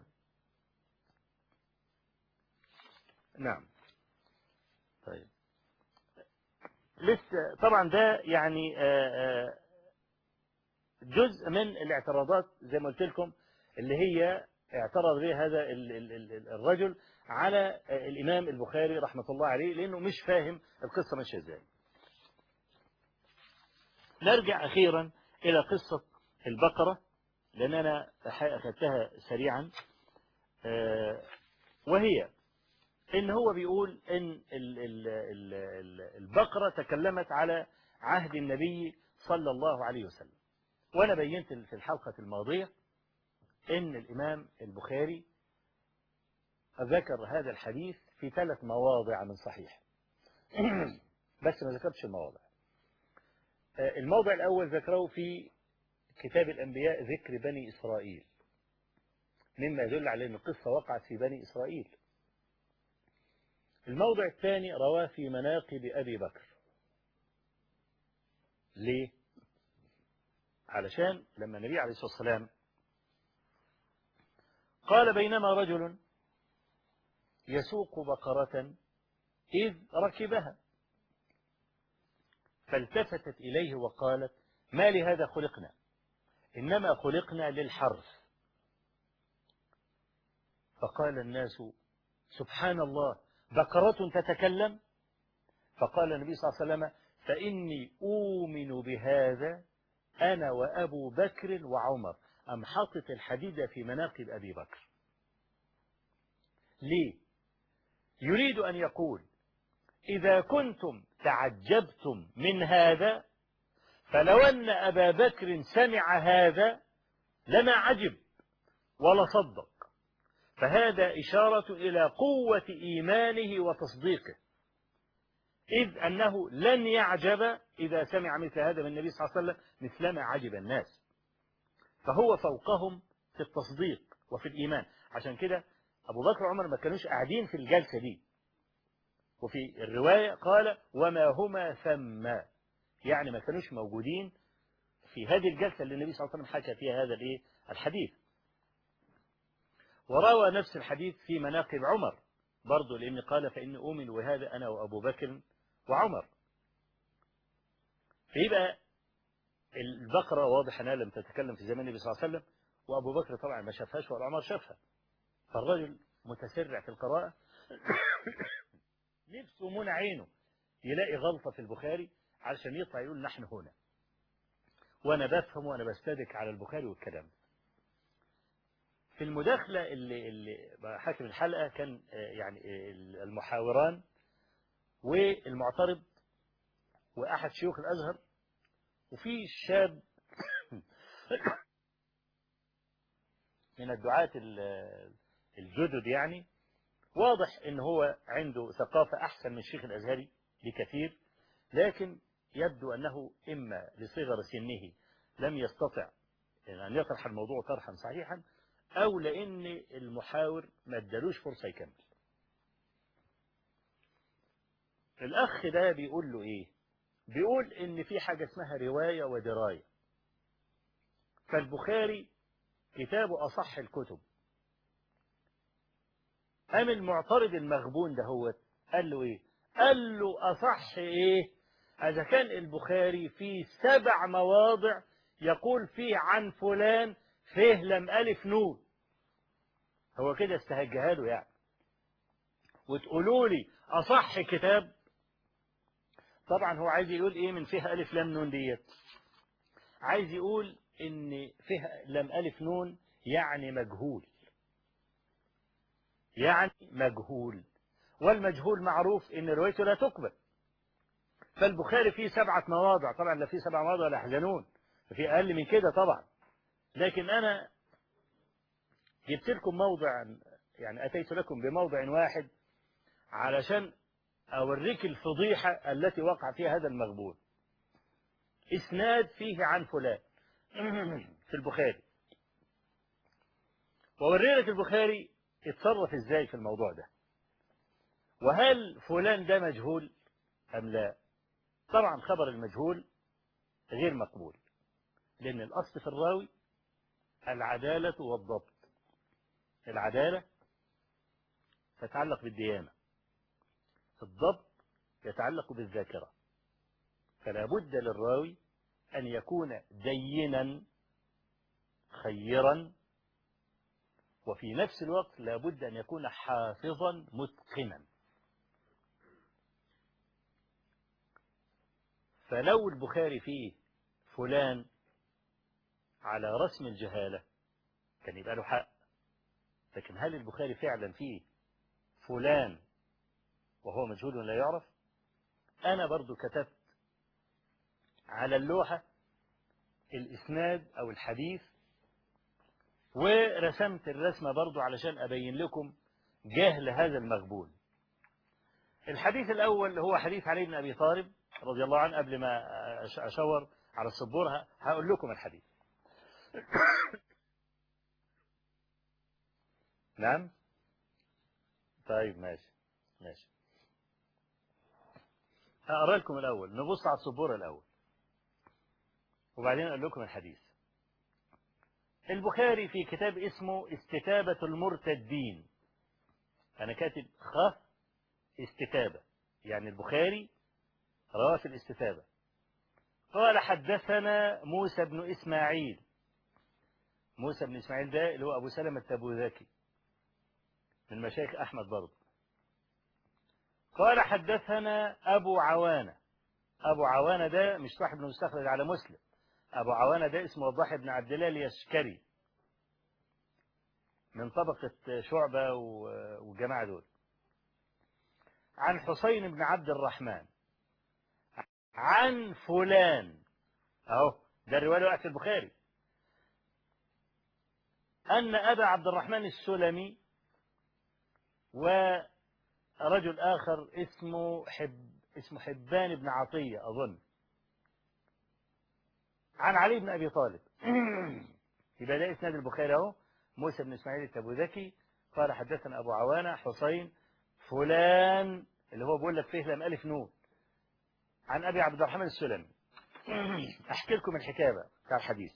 نعم. طيب لسه طبعا ده يعني جزء من الاعتراضات زي ما قلت لكم اللي هي اعترض بها هذا الرجل على الإمام البخاري رحمة الله عليه، لأنه مش فاهم القصة ماشية ازاي. نرجع أخيرا إلى قصة البقرة لأن أنا أخذتها سريعا، وهي إن هو بيقول إن البقرة تكلمت على عهد النبي صلى الله عليه وسلم، وأنا بينت في الحلقة الماضية إن الإمام البخاري ذكر هذا الحديث في 3 مواضع من صحيح بس ما ذكرتش المواضع. الموضع الأول ذكره في كتاب الأنبياء ذكر بني إسرائيل، مما يدل على أن القصة وقعت في بني إسرائيل. الموضع الثاني رواه في مناقب أبي بكر. ليه؟ علشان لما النبي عليه الصلاة والسلام قال بينما رجل يسوق بقرة إذ ركبها فالتفتت إليه وقالت ما لهذا خلقنا إنما خلقنا للحرث. فقال الناس سبحان الله بقرة تتكلم؟ فقال النبي صلى الله عليه وسلم فإني أؤمن بهذا أنا وأبو بكر وعمر. أم حطت الحديد في مناقب أبي بكر. ليه؟ يريد أن يقول إذا كنتم تعجبتم من هذا فلو أن أبا بكر سمع هذا لما عجب ولا صدق، فهذا إشارة إلى قوة إيمانه وتصديقه، إذ أنه لن يعجب إذا سمع مثل هذا من النبي صلى الله عليه وسلم مثلما عجب الناس، فهو فوقهم في التصديق وفي الإيمان. عشان كده أبو بكر وعمر ما كانوش قاعدين في الجلسة دي، وفي الرواية قال وما هما ثم، يعني ما كانوش موجودين في هذه الجلسة اللي النبي صلى الله عليه وسلم حكى فيها هذا الحديث. وروى نفس الحديث في مناقب عمر برضو، لأن قال فإني أؤمن وهذا أنا وأبو بكر وعمر. فيبقى البقرة واضح أنها لم تتكلم في زمن النبي صلى الله عليه وسلم، وأبو بكر طبعا ما شافهاش ولا عمر شافها، فالرجل متسرع في القراءة نفسه منع عينه يلاقي غلطة في البخاري علشان يطلع يقول نحن هنا، وأنا بفهم وأنا بستدرك على البخاري والكلام. في المداخلة اللي حاكم الحلقة كان يعني المحاوران والمعترض وأحد شيوخ الأزهر، وفي شاب من الدعاة الجدد، يعني واضح ان هو عنده ثقافة احسن من الشيخ الازهري بكثير، لكن يبدو انه اما لصغر سنه لم يستطع ان يطرح الموضوع طرحا صحيحا، او لان المحاور ما ادالوش فرصة يكمل. الاخ ده بيقول له ايه؟ بيقول ان في حاجة اسمها رواية ودراية، فالبخاري كتابه اصح الكتب. قام المعترض المغبون ده هو قال له ايه؟ قال له اصح ايه؟ اذا كان البخاري في 7 مواضع يقول فيه عن فلان فيه لم الف نون، هو كده استهجها له يعني، وتقولوا لي اصح كتاب؟ طبعا هو عايز يقول ايه من فيه الف لام نون ديت؟ عايز يقول ان فيه لم الف نون يعني مجهول، يعني مجهول، والمجهول معروف ان روايته لا تقبل. فالبخاري فيه 7 مواضع، طبعا لا فيه 7 مواضع ولا يحزنون، فيه اقل من كده طبعا، لكن انا جبت لكم موضع، يعني اتيت لكم بموضع واحد علشان اوريك الفضيحة التي وقع فيها هذا المغبون. اسناد فيه عن فلان في البخاري، ووري لك البخاري اتصرف ازاي في الموضوع ده، وهل فلان ده مجهول ام لا؟ طبعا خبر المجهول غير مقبول، لأن الأصل في الراوي العدالة والضبط. العدالة تتعلق بالديانة، الضبط يتعلق بالذاكرة، فلا بد للراوي أن يكون دينا خيرا، وفي نفس الوقت لا بد أن يكون حافظا متقنا. فلو البخاري فيه فلان على رسم الجهالة كان يبقى له حق، لكن هل البخاري فعلا فيه فلان وهو مجهول لا يعرف؟ أنا برضو كتبت على اللوحة الإسناد أو الحديث، ورسمت الرسمة برضو علشان أبين لكم جهل هذا المغبون. الحديث الأول هو حديث علي بن أبي طالب رضي الله عنه. قبل ما أشاور على السبورة هقول لكم الحديث. نعم؟ طيب ماشي ماشي، هقرأ لكم الأول، نبص على السبورة الأول وبعدين أقول لكم الحديث. البخاري في كتاب اسمه استتابة المرتدين، أنا كاتب استتابة، يعني البخاري رواه في الاستتابة. قال حدثنا موسى بن إسماعيل. موسى بن إسماعيل ده اللي هو أبو سلمة التبوذكي من مشايخ أحمد برضه. قال حدثنا أبو عوانة. أبو عوانة ده مش صاحب المستخرج على مسلم، أبو عوانة ده اسمه وضاح بن عبد الله اليشكري من طبقة شعبة والجماعة دول. عن حسين بن عبد الرحمن عن فلان، أهو ده الرواية في البخاري، أن أبا عبد الرحمن السلمي ورجل آخر اسمه حبان بن عطية أظن، عن علي بن أبي طالب. يبقى ده إسناد البخاري أهو. موسى بن إسماعيل التبوذكي قال حدثنا أبو عوانة حسين فلان اللي هو بيقول لك فيه لم ألف نون عن أبي عبد الرحمن السلمي. أحكي لكم الحكاية بقى بتاع الحديث.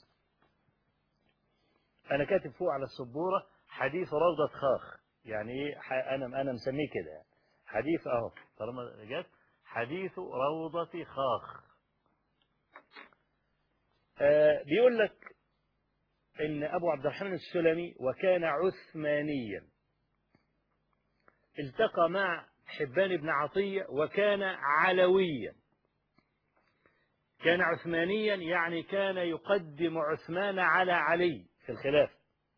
أنا كاتب فوق على السبورة حديث روضة خاخ، يعني إيه؟ أنا مسميه كده يعني. حديث أهو طالما جت حديث روضة خاخ. بيقول لك إن أبو عبد الرحمن السلمي وكان عثمانيا التقى مع حبان بن عطية وكان علويا. كان عثمانيا يعني كان يقدم عثمان على علي في الخلافة.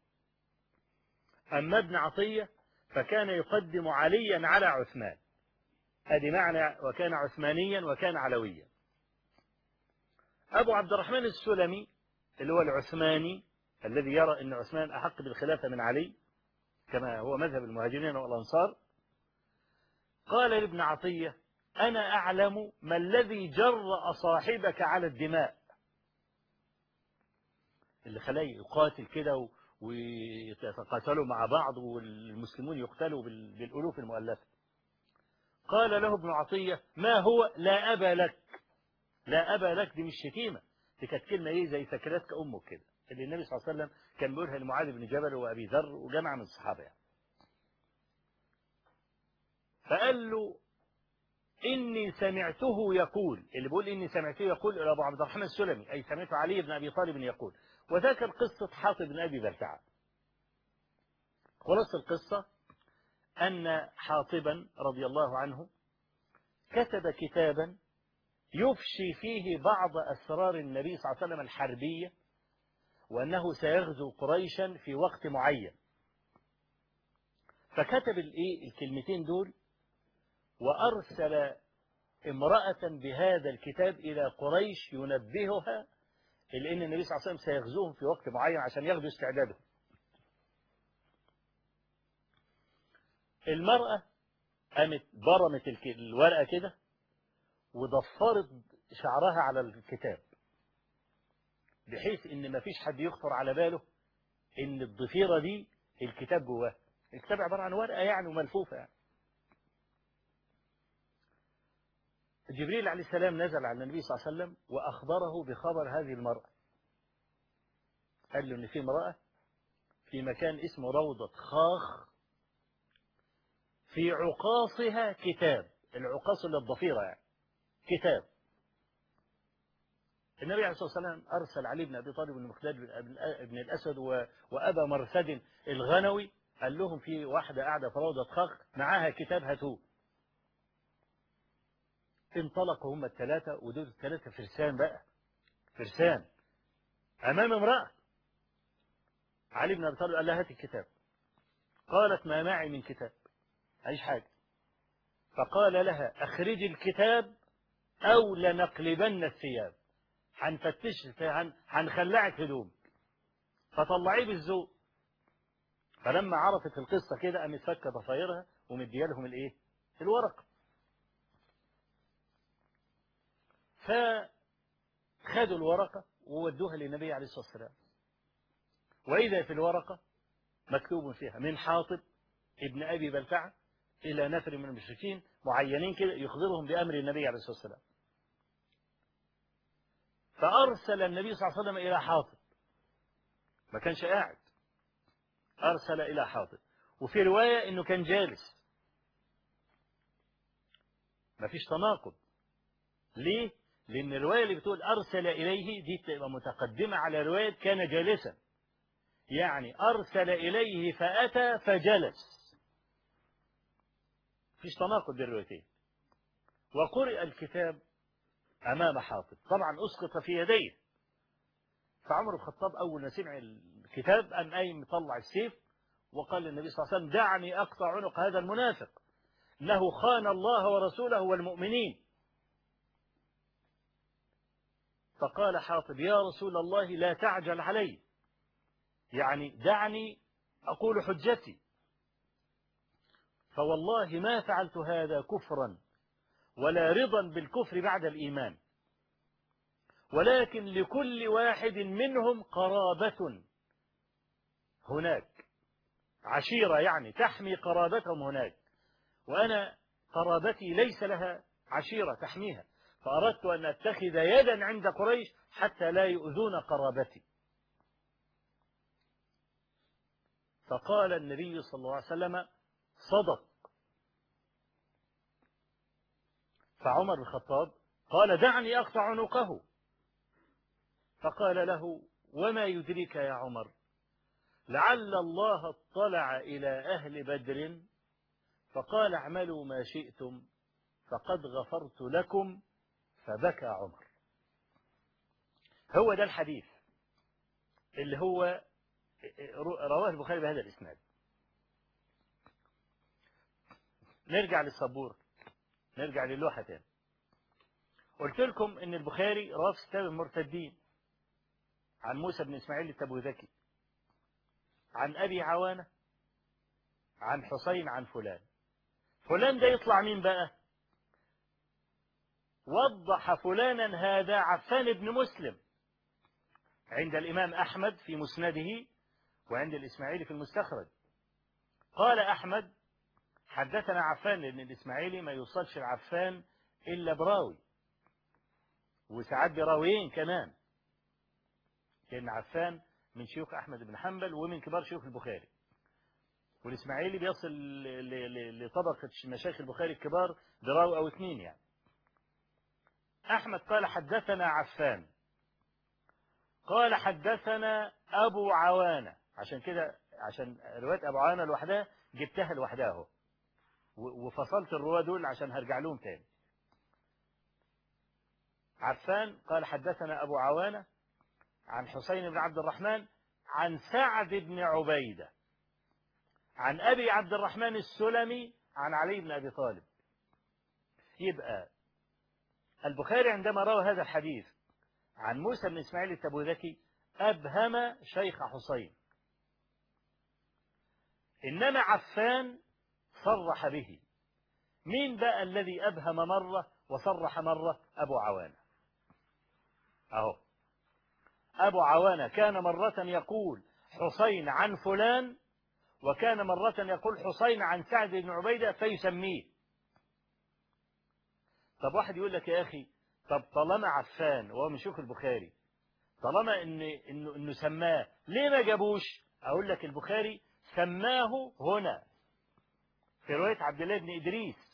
أما ابن عطية فكان يقدم عليا على عثمان. هذه معنى وكان عثمانيا وكان علويا. أبو عبد الرحمن السلمي اللي هو العثماني الذي يرى أن عثمان أحق بالخلافة من علي كما هو مذهب المهاجرين والأنصار، قال لابن عطية: أنا أعلم ما الذي جرأ صاحبك على الدماء، اللي خلاه يقاتل كده ويتقاتلوا مع بعض والمسلمون يقتلوا بالألوف المؤلفة. قال له ابن عطية: ما هو؟ لا أبا لك. لا أبا لك دي مش شتيمة، دي كانت كلمة إيه زي فكرتك أمك كده، اللي النبي صلى الله عليه وسلم كان بيقولها لمعاذ بن جبل وأبي ذر وجماعة من الصحابة يعني. فقال له: إني سمعته يقول، اللي بيقول إني سمعته يقول إلى أبو عبد الرحمن السلمي، أي سمعت علي بن أبي طالب يقول. وذكر قصة حاطب بن أبي بلتعة. خلاص القصة أن حاطبا رضي الله عنه كتب كتابا يفشي فيه بعض أسرار النبي صلى الله عليه وسلم الحربية، وأنه سيغزو قريشا في وقت معين. فكتب الكلمتين دول وأرسل امرأة بهذا الكتاب إلى قريش ينبهها لأن النبي صلى الله عليه وسلم سيغزوهم في وقت معين عشان ياخدوا استعدادهم. المرأة قامت برمت الورقة كده وضفرت شعرها على الكتاب بحيث ان ما فيش حد يخطر على باله ان الضفيرة دي الكتاب جواه. الكتاب عبارة عن ورقة يعني وملفوفة يعني. جبريل عليه السلام نزل على النبي صلى الله عليه وسلم وأخبره بخبر هذه المرأة. قال له ان في امرأة في مكان اسمه روضة خاخ في عقاصها كتاب. العقاص اللي الضفيرة يعني كتاب. النبي عليه الصلاة والسلام أرسل علي بن أبي طالب بن مخداد بن الأسد وأبا مرثد الغنوي، قال لهم في واحدة قاعدة في روضة خاخ معاها كتاب هاتوه. انطلقوا هم الثلاثة، ودول الثلاثة فرسان بقى، فرسان أمام امرأة. علي بن أبي طالب قال لها هات الكتاب. قالت: ما معي من كتاب، أيش حاجة. فقال لها: أخرجي الكتاب أو لنقلبن الثياب، هنفتش هنخلعك هدوم، فطلعيه بالذوق. فلما عرفت القصة كده قامت فكة ضفايرها ومديها لهم الورقة. فخدوا الورقة وودوها للنبي عليه الصلاة والسلام، وإذا في الورقة مكتوب فيها: من حاطب ابن أبي بلتعة إلى نفر من المشركين معينين كده يخبرهم بأمر النبي عليه الصلاة والسلام. فأرسل النبي صلى الله عليه وسلم إلى حاطب، ما كانش قاعد، أرسل إلى حاطب. وفي رواية إنه كان جالس، ما فيش تناقض. ليه؟ لأن الرواية اللي بتقول أرسل إليه دي تبقى متقدمة على رواية كان جالسا، يعني أرسل إليه فأتى فجلس، فيش تناقض بين الروايتين. وقرئ الكتاب أمام حاطب، طبعا أسقط في يديه. فعمر بن الخطاب أول ما سمع الكتاب قام قايم مطلع السيف وقال للنبي صلى الله عليه وسلم: دعني أقطع عنق هذا المنافق، إنه خان الله ورسوله والمؤمنين. فقال حاطب: يا رسول الله لا تعجل علي، يعني دعني أقول حجتي، فوالله ما فعلت هذا كفرا ولا رضا بالكفر بعد الإيمان، ولكن لكل واحد منهم قرابة هناك، عشيرة يعني تحمي قرابتهم هناك، وأنا قرابتي ليس لها عشيرة تحميها، فأردت أن أتخذ يدا عند قريش حتى لا يؤذون قرابتي. فقال النبي صلى الله عليه وسلم: صدق. فعمر بن الخطاب قال: دعني أقطع عنقه. فقال له: وما يدريك يا عمر لعل الله اطلع إلى أهل بدر فقال اعملوا ما شئتم فقد غفرت لكم. فبكى عمر. هو ده الحديث اللي هو رواه البخاري بهذا الإسناد. نرجع للسبورة، نرجع للوحة تاني. قلت لكم ان البخاري رواه في كتاب المرتدين عن موسى بن إسماعيل التبوذكي عن أبي عوانة عن حسين عن فلان. فلان ده يطلع مين بقى؟ وضح فلانا هذا عفان بن مسلم عند الإمام أحمد في مسنده وعند الإسماعيلي في المستخرج. قال أحمد: حدثنا عفان، لأن الإسماعيلي ما يوصلش العفان إلا براوي، وساعات براويين كمان، لأن عفان من شيوخ أحمد بن حنبل ومن كبار شيوخ البخاري، والإسماعيلي بيصل لطبقة مشايخ البخاري الكبار براوي أو اثنين يعني. أحمد قال: حدثنا عفان. قال: حدثنا أبو عوانة. عشان كده، عشان رواية أبو عوانة لوحدها جبتها لوحدها اهو، وفصلت الرواة دول عشان هرجع لهم تاني. عفان قال: حدثنا أبو عوانة عن حسين بن عبد الرحمن عن سعد بن عبيدة عن أبي عبد الرحمن السلمي عن علي بن أبي طالب. يبقى البخاري عندما روى هذا الحديث عن موسى بن إسماعيل التبوذكي أبهم شيخ حسين، إنما عفان صرح به. مين بقى الذي أبهم مرة وصرح مرة؟ أبو عوانة أهو. أبو عوانة كان مرة يقول حسين عن فلان، وكان مرة يقول حسين عن سعد بن عبيدة فيسميه. طب واحد يقول لك: يا أخي، طب طالما عفان وهو من شيوخ البخاري، طالما إنه سماه، ليه ما جابوش؟ أقول لك: البخاري سماه هنا في رواية عبد الله بن إدريس،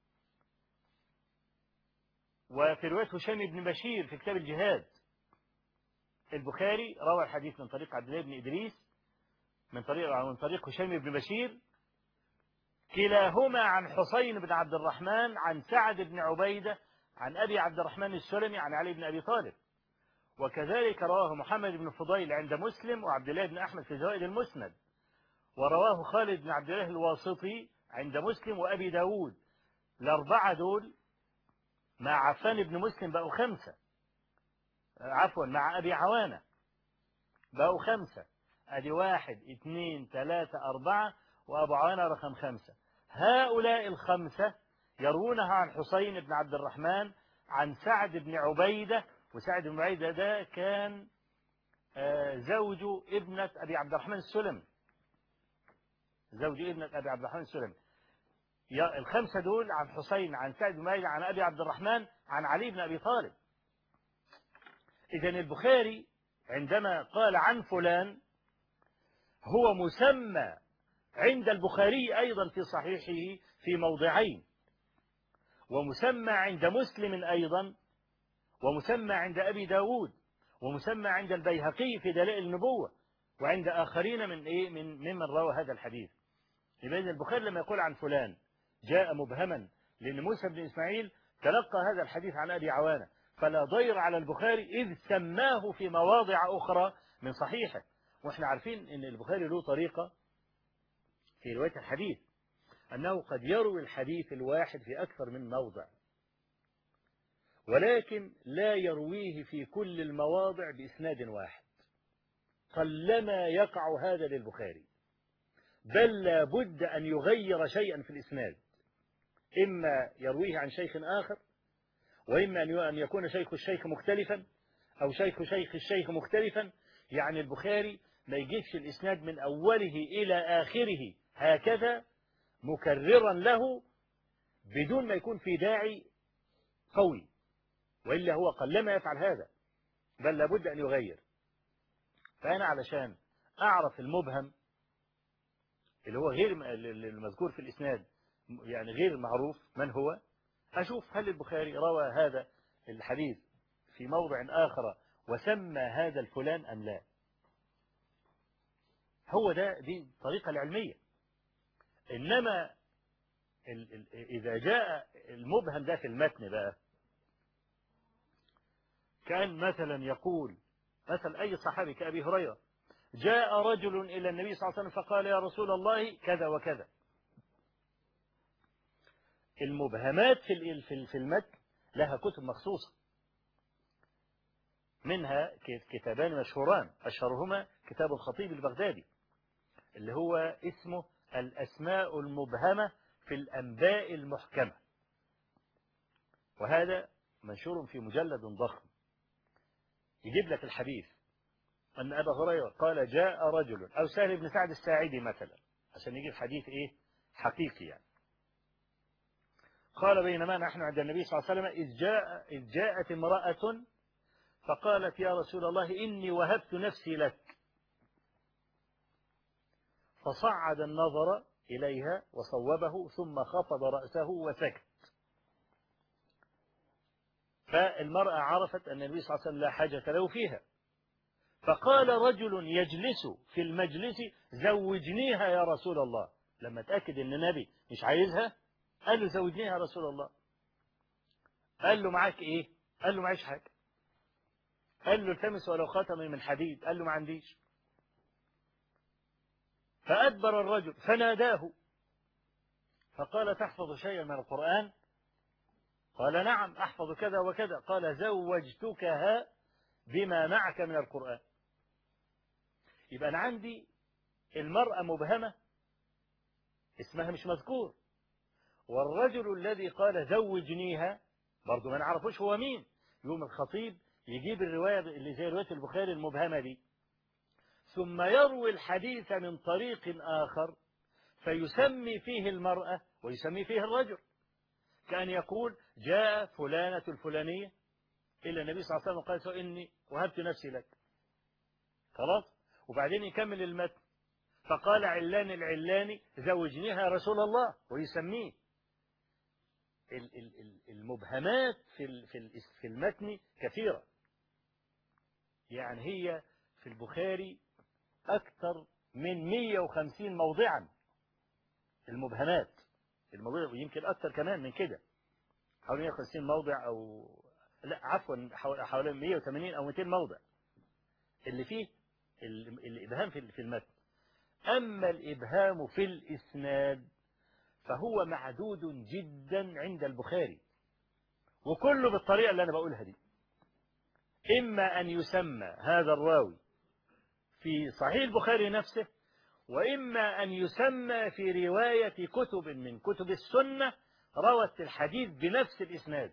وفي رواية هشام بن بشير في كتاب الجهاد. البخاري روى الحديث من طريق عبد الله بن إدريس من طريق هشام بن بشير، كلاهما عن حسين بن عبد الرحمن عن سعد بن عبيدة عن أبي عبد الرحمن السلمي عن علي بن أبي طالب. وكذلك رواه محمد بن فضيل عند مسلم وعبد الله بن أحمد في زوائد المسند، ورواه خالد بن عبد الله الواسطي عند مسلم وأبي داود. الأربعة دول مع عفان بن مسلم بقوا 5، عفوا مع أبي عوانة بقوا 5. أدي 1 2 3 4 وأبو عوانة رقم 5. هؤلاء 5 يروونها عن حسين بن عبد الرحمن عن سعد بن عبيدة، وسعد بن عبيدة ده كان زوج ابنة أبي عبد الرحمن السلمي، زوج ابنة أبي عبد الرحمن السلمي. 5 دول عن حسين عن سعد بن عبيدة عن أبي عبد الرحمن عن علي بن أبي طالب. إذن البخاري عندما قال عن فلان هو مسمى عند البخاري أيضا في صحيحه في موضعين، ومسمى عند مسلم أيضا، ومسمى عند أبي داود، ومسمى عند البيهقي في دلائل النبوة، وعند آخرين ممن روى هذا الحديث. لأن البخاري لما يقول عن فلان جاء مبهما، لأن موسى بن إسماعيل تلقى هذا الحديث عن أبي عوانة، فلا ضير على البخاري إذ سماه في مواضع أخرى من صحيحه. وإحنا عارفين أن البخاري له طريقة في رواية الحديث، أنه قد يروي الحديث الواحد في أكثر من موضع، ولكن لا يرويه في كل المواضع بإسناد واحد. قلما يقع هذا للبخاري، بل لا بد أن يغير شيئا في الإسناد، إما يرويه عن شيخ آخر، وإما أن يكون شيخ الشيخ مختلفا، أو شيخ الشيخ مختلفا. يعني البخاري ما يجيبش الإسناد من أوله إلى آخره هكذا مكررا له بدون ما يكون في داعي قوي، وإلا هو قلما يفعل هذا، بل لابد أن يغير. فأنا علشان أعرف المبهم اللي هو غير المذكور في الإسناد، يعني غير معروف من هو، أشوف هل البخاري روى هذا الحديث في موضع آخر وسمى هذا الفلان أم لا. دي الطريقة العلمية. إنما إذا جاء المبهم ده في المتن بقى، كان مثلا يقول مثلا أي صحابي كأبي هريرة جاء رجل إلى النبي صلى الله عليه وسلم فقال يا رسول الله كذا وكذا. المبهمات في المتن لها كتب مخصوصة، منها كتابان مشهوران أشهرهما كتاب الخطيب البغدادي اللي هو اسمه الأسماء المبهمة في الأنباء المحكمة، وهذا منشور في مجلد ضخم يجيب لك الحديث أن أبا هريرة قال جاء رجل، أو سهل بن سعد الساعدي مثلا عشان يجيب حديث حقيقي يعني. قال بينما نحن عند النبي صلى الله عليه وسلم إذ جاءت امرأة فقالت يا رسول الله إني وهبت نفسي لك، فصعد النظر إليها وصوبه ثم خفض رأسه وسكت. فالمرأة عرفت أن النبي صلى الله عليه وسلم لا حاجة له فيها، فقال رجل يجلس في المجلس زوجنيها يا رسول الله. لما تأكد أن النبي مش عايزها قال له زوجنيها يا رسول الله. قال له معاك إيه؟ قال له معيش حاجة. قال له التمس ولو خاتم من حديد. قال له ما عنديش. فأدبر الرجل فناداه فقال تحفظ شيئا من القرآن؟ قال نعم أحفظ كذا وكذا. قال زوجتكها بما معك من القرآن. يبقى أنا عندي المرأة مبهمة اسمها مش مذكور، والرجل الذي قال زوجنيها برضو ما نعرفوش هو مين. يوم الخطيب يجيب الرواية اللي زي رواية البخاري المبهمة دي، ثم يروي الحديث من طريق آخر فيسمي فيه المرأة ويسمي فيه الرجل، كان يقول جاء فلانة الفلانية إلى النبي صلى الله عليه وسلم قال إني وهبت نفسي لك، خلاص. وبعدين يكمل المتن فقال علان العلاني زوجنيها يا رسول الله ويسميه. المبهمات في المتن كثيرة، يعني هي في البخاري أكثر من 150 موضعا المبهمات، الموضوع ويمكن أكثر كمان من كده، حوالي 150 موضع أو لا عفوا حوالي 180 أو 200 موضع اللي فيه الإبهام في المتن. أما الإبهام في الإسناد فهو معدود جدا عند البخاري، وكله بالطريقة اللي أنا بقولها دي. إما أن يسمى هذا الراوي في صحيح البخاري نفسه، وإما أن يسمى في رواية كتب من كتب السنة روت الحديث بنفس الإسناد،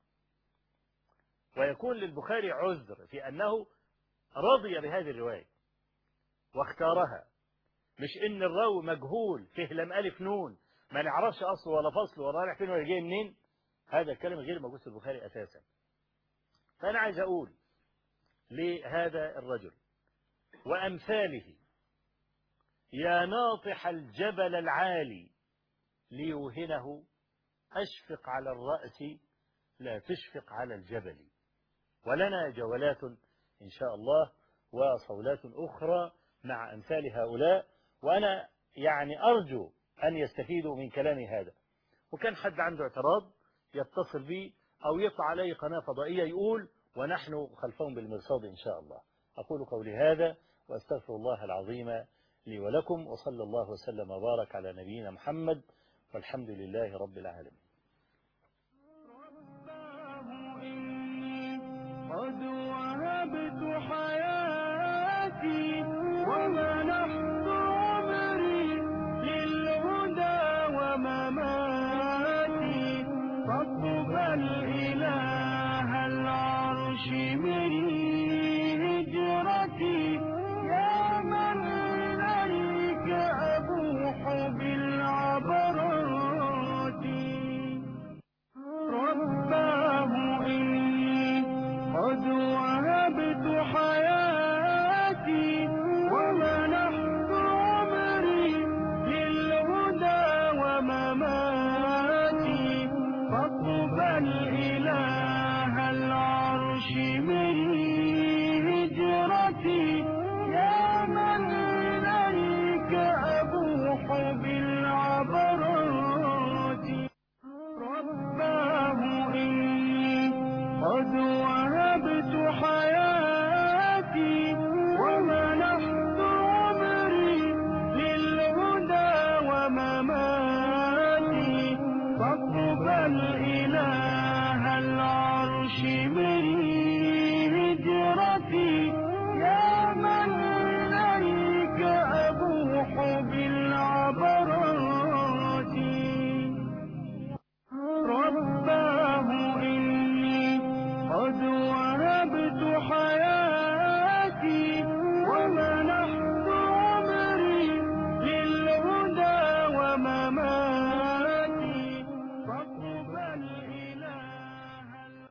ويكون للبخاري عذر في أنه رضي بهذه الرواية واختارها، مش إن الراوي مجهول فيه لم ألف نون ما نعرفش أصله ولا فصله ولا رايح فين ولا جاي منين. هذا الكلام غير موجود في البخاري أساسا. فأنا عايز أقول لهذا الرجل وأمثاله يا ناطح الجبل العالي ليوهنه أشفق على الرأس لا تشفق على الجبل. ولنا جولات إن شاء الله وصولات أخرى مع أمثال هؤلاء، وأنا يعني أرجو أن يستفيدوا من كلامي هذا. وكان حد عنده اعتراض يتصل بي أو يطلع علي قناة فضائية يقول، ونحن خلفهم بالمرصاد إن شاء الله. أقول قولي هذا وأستغفر الله العظيم لي ولكم، وصلى الله وسلم وبارك على نبينا محمد، والحمد لله رب العالمين. قد وهبت حياتي وما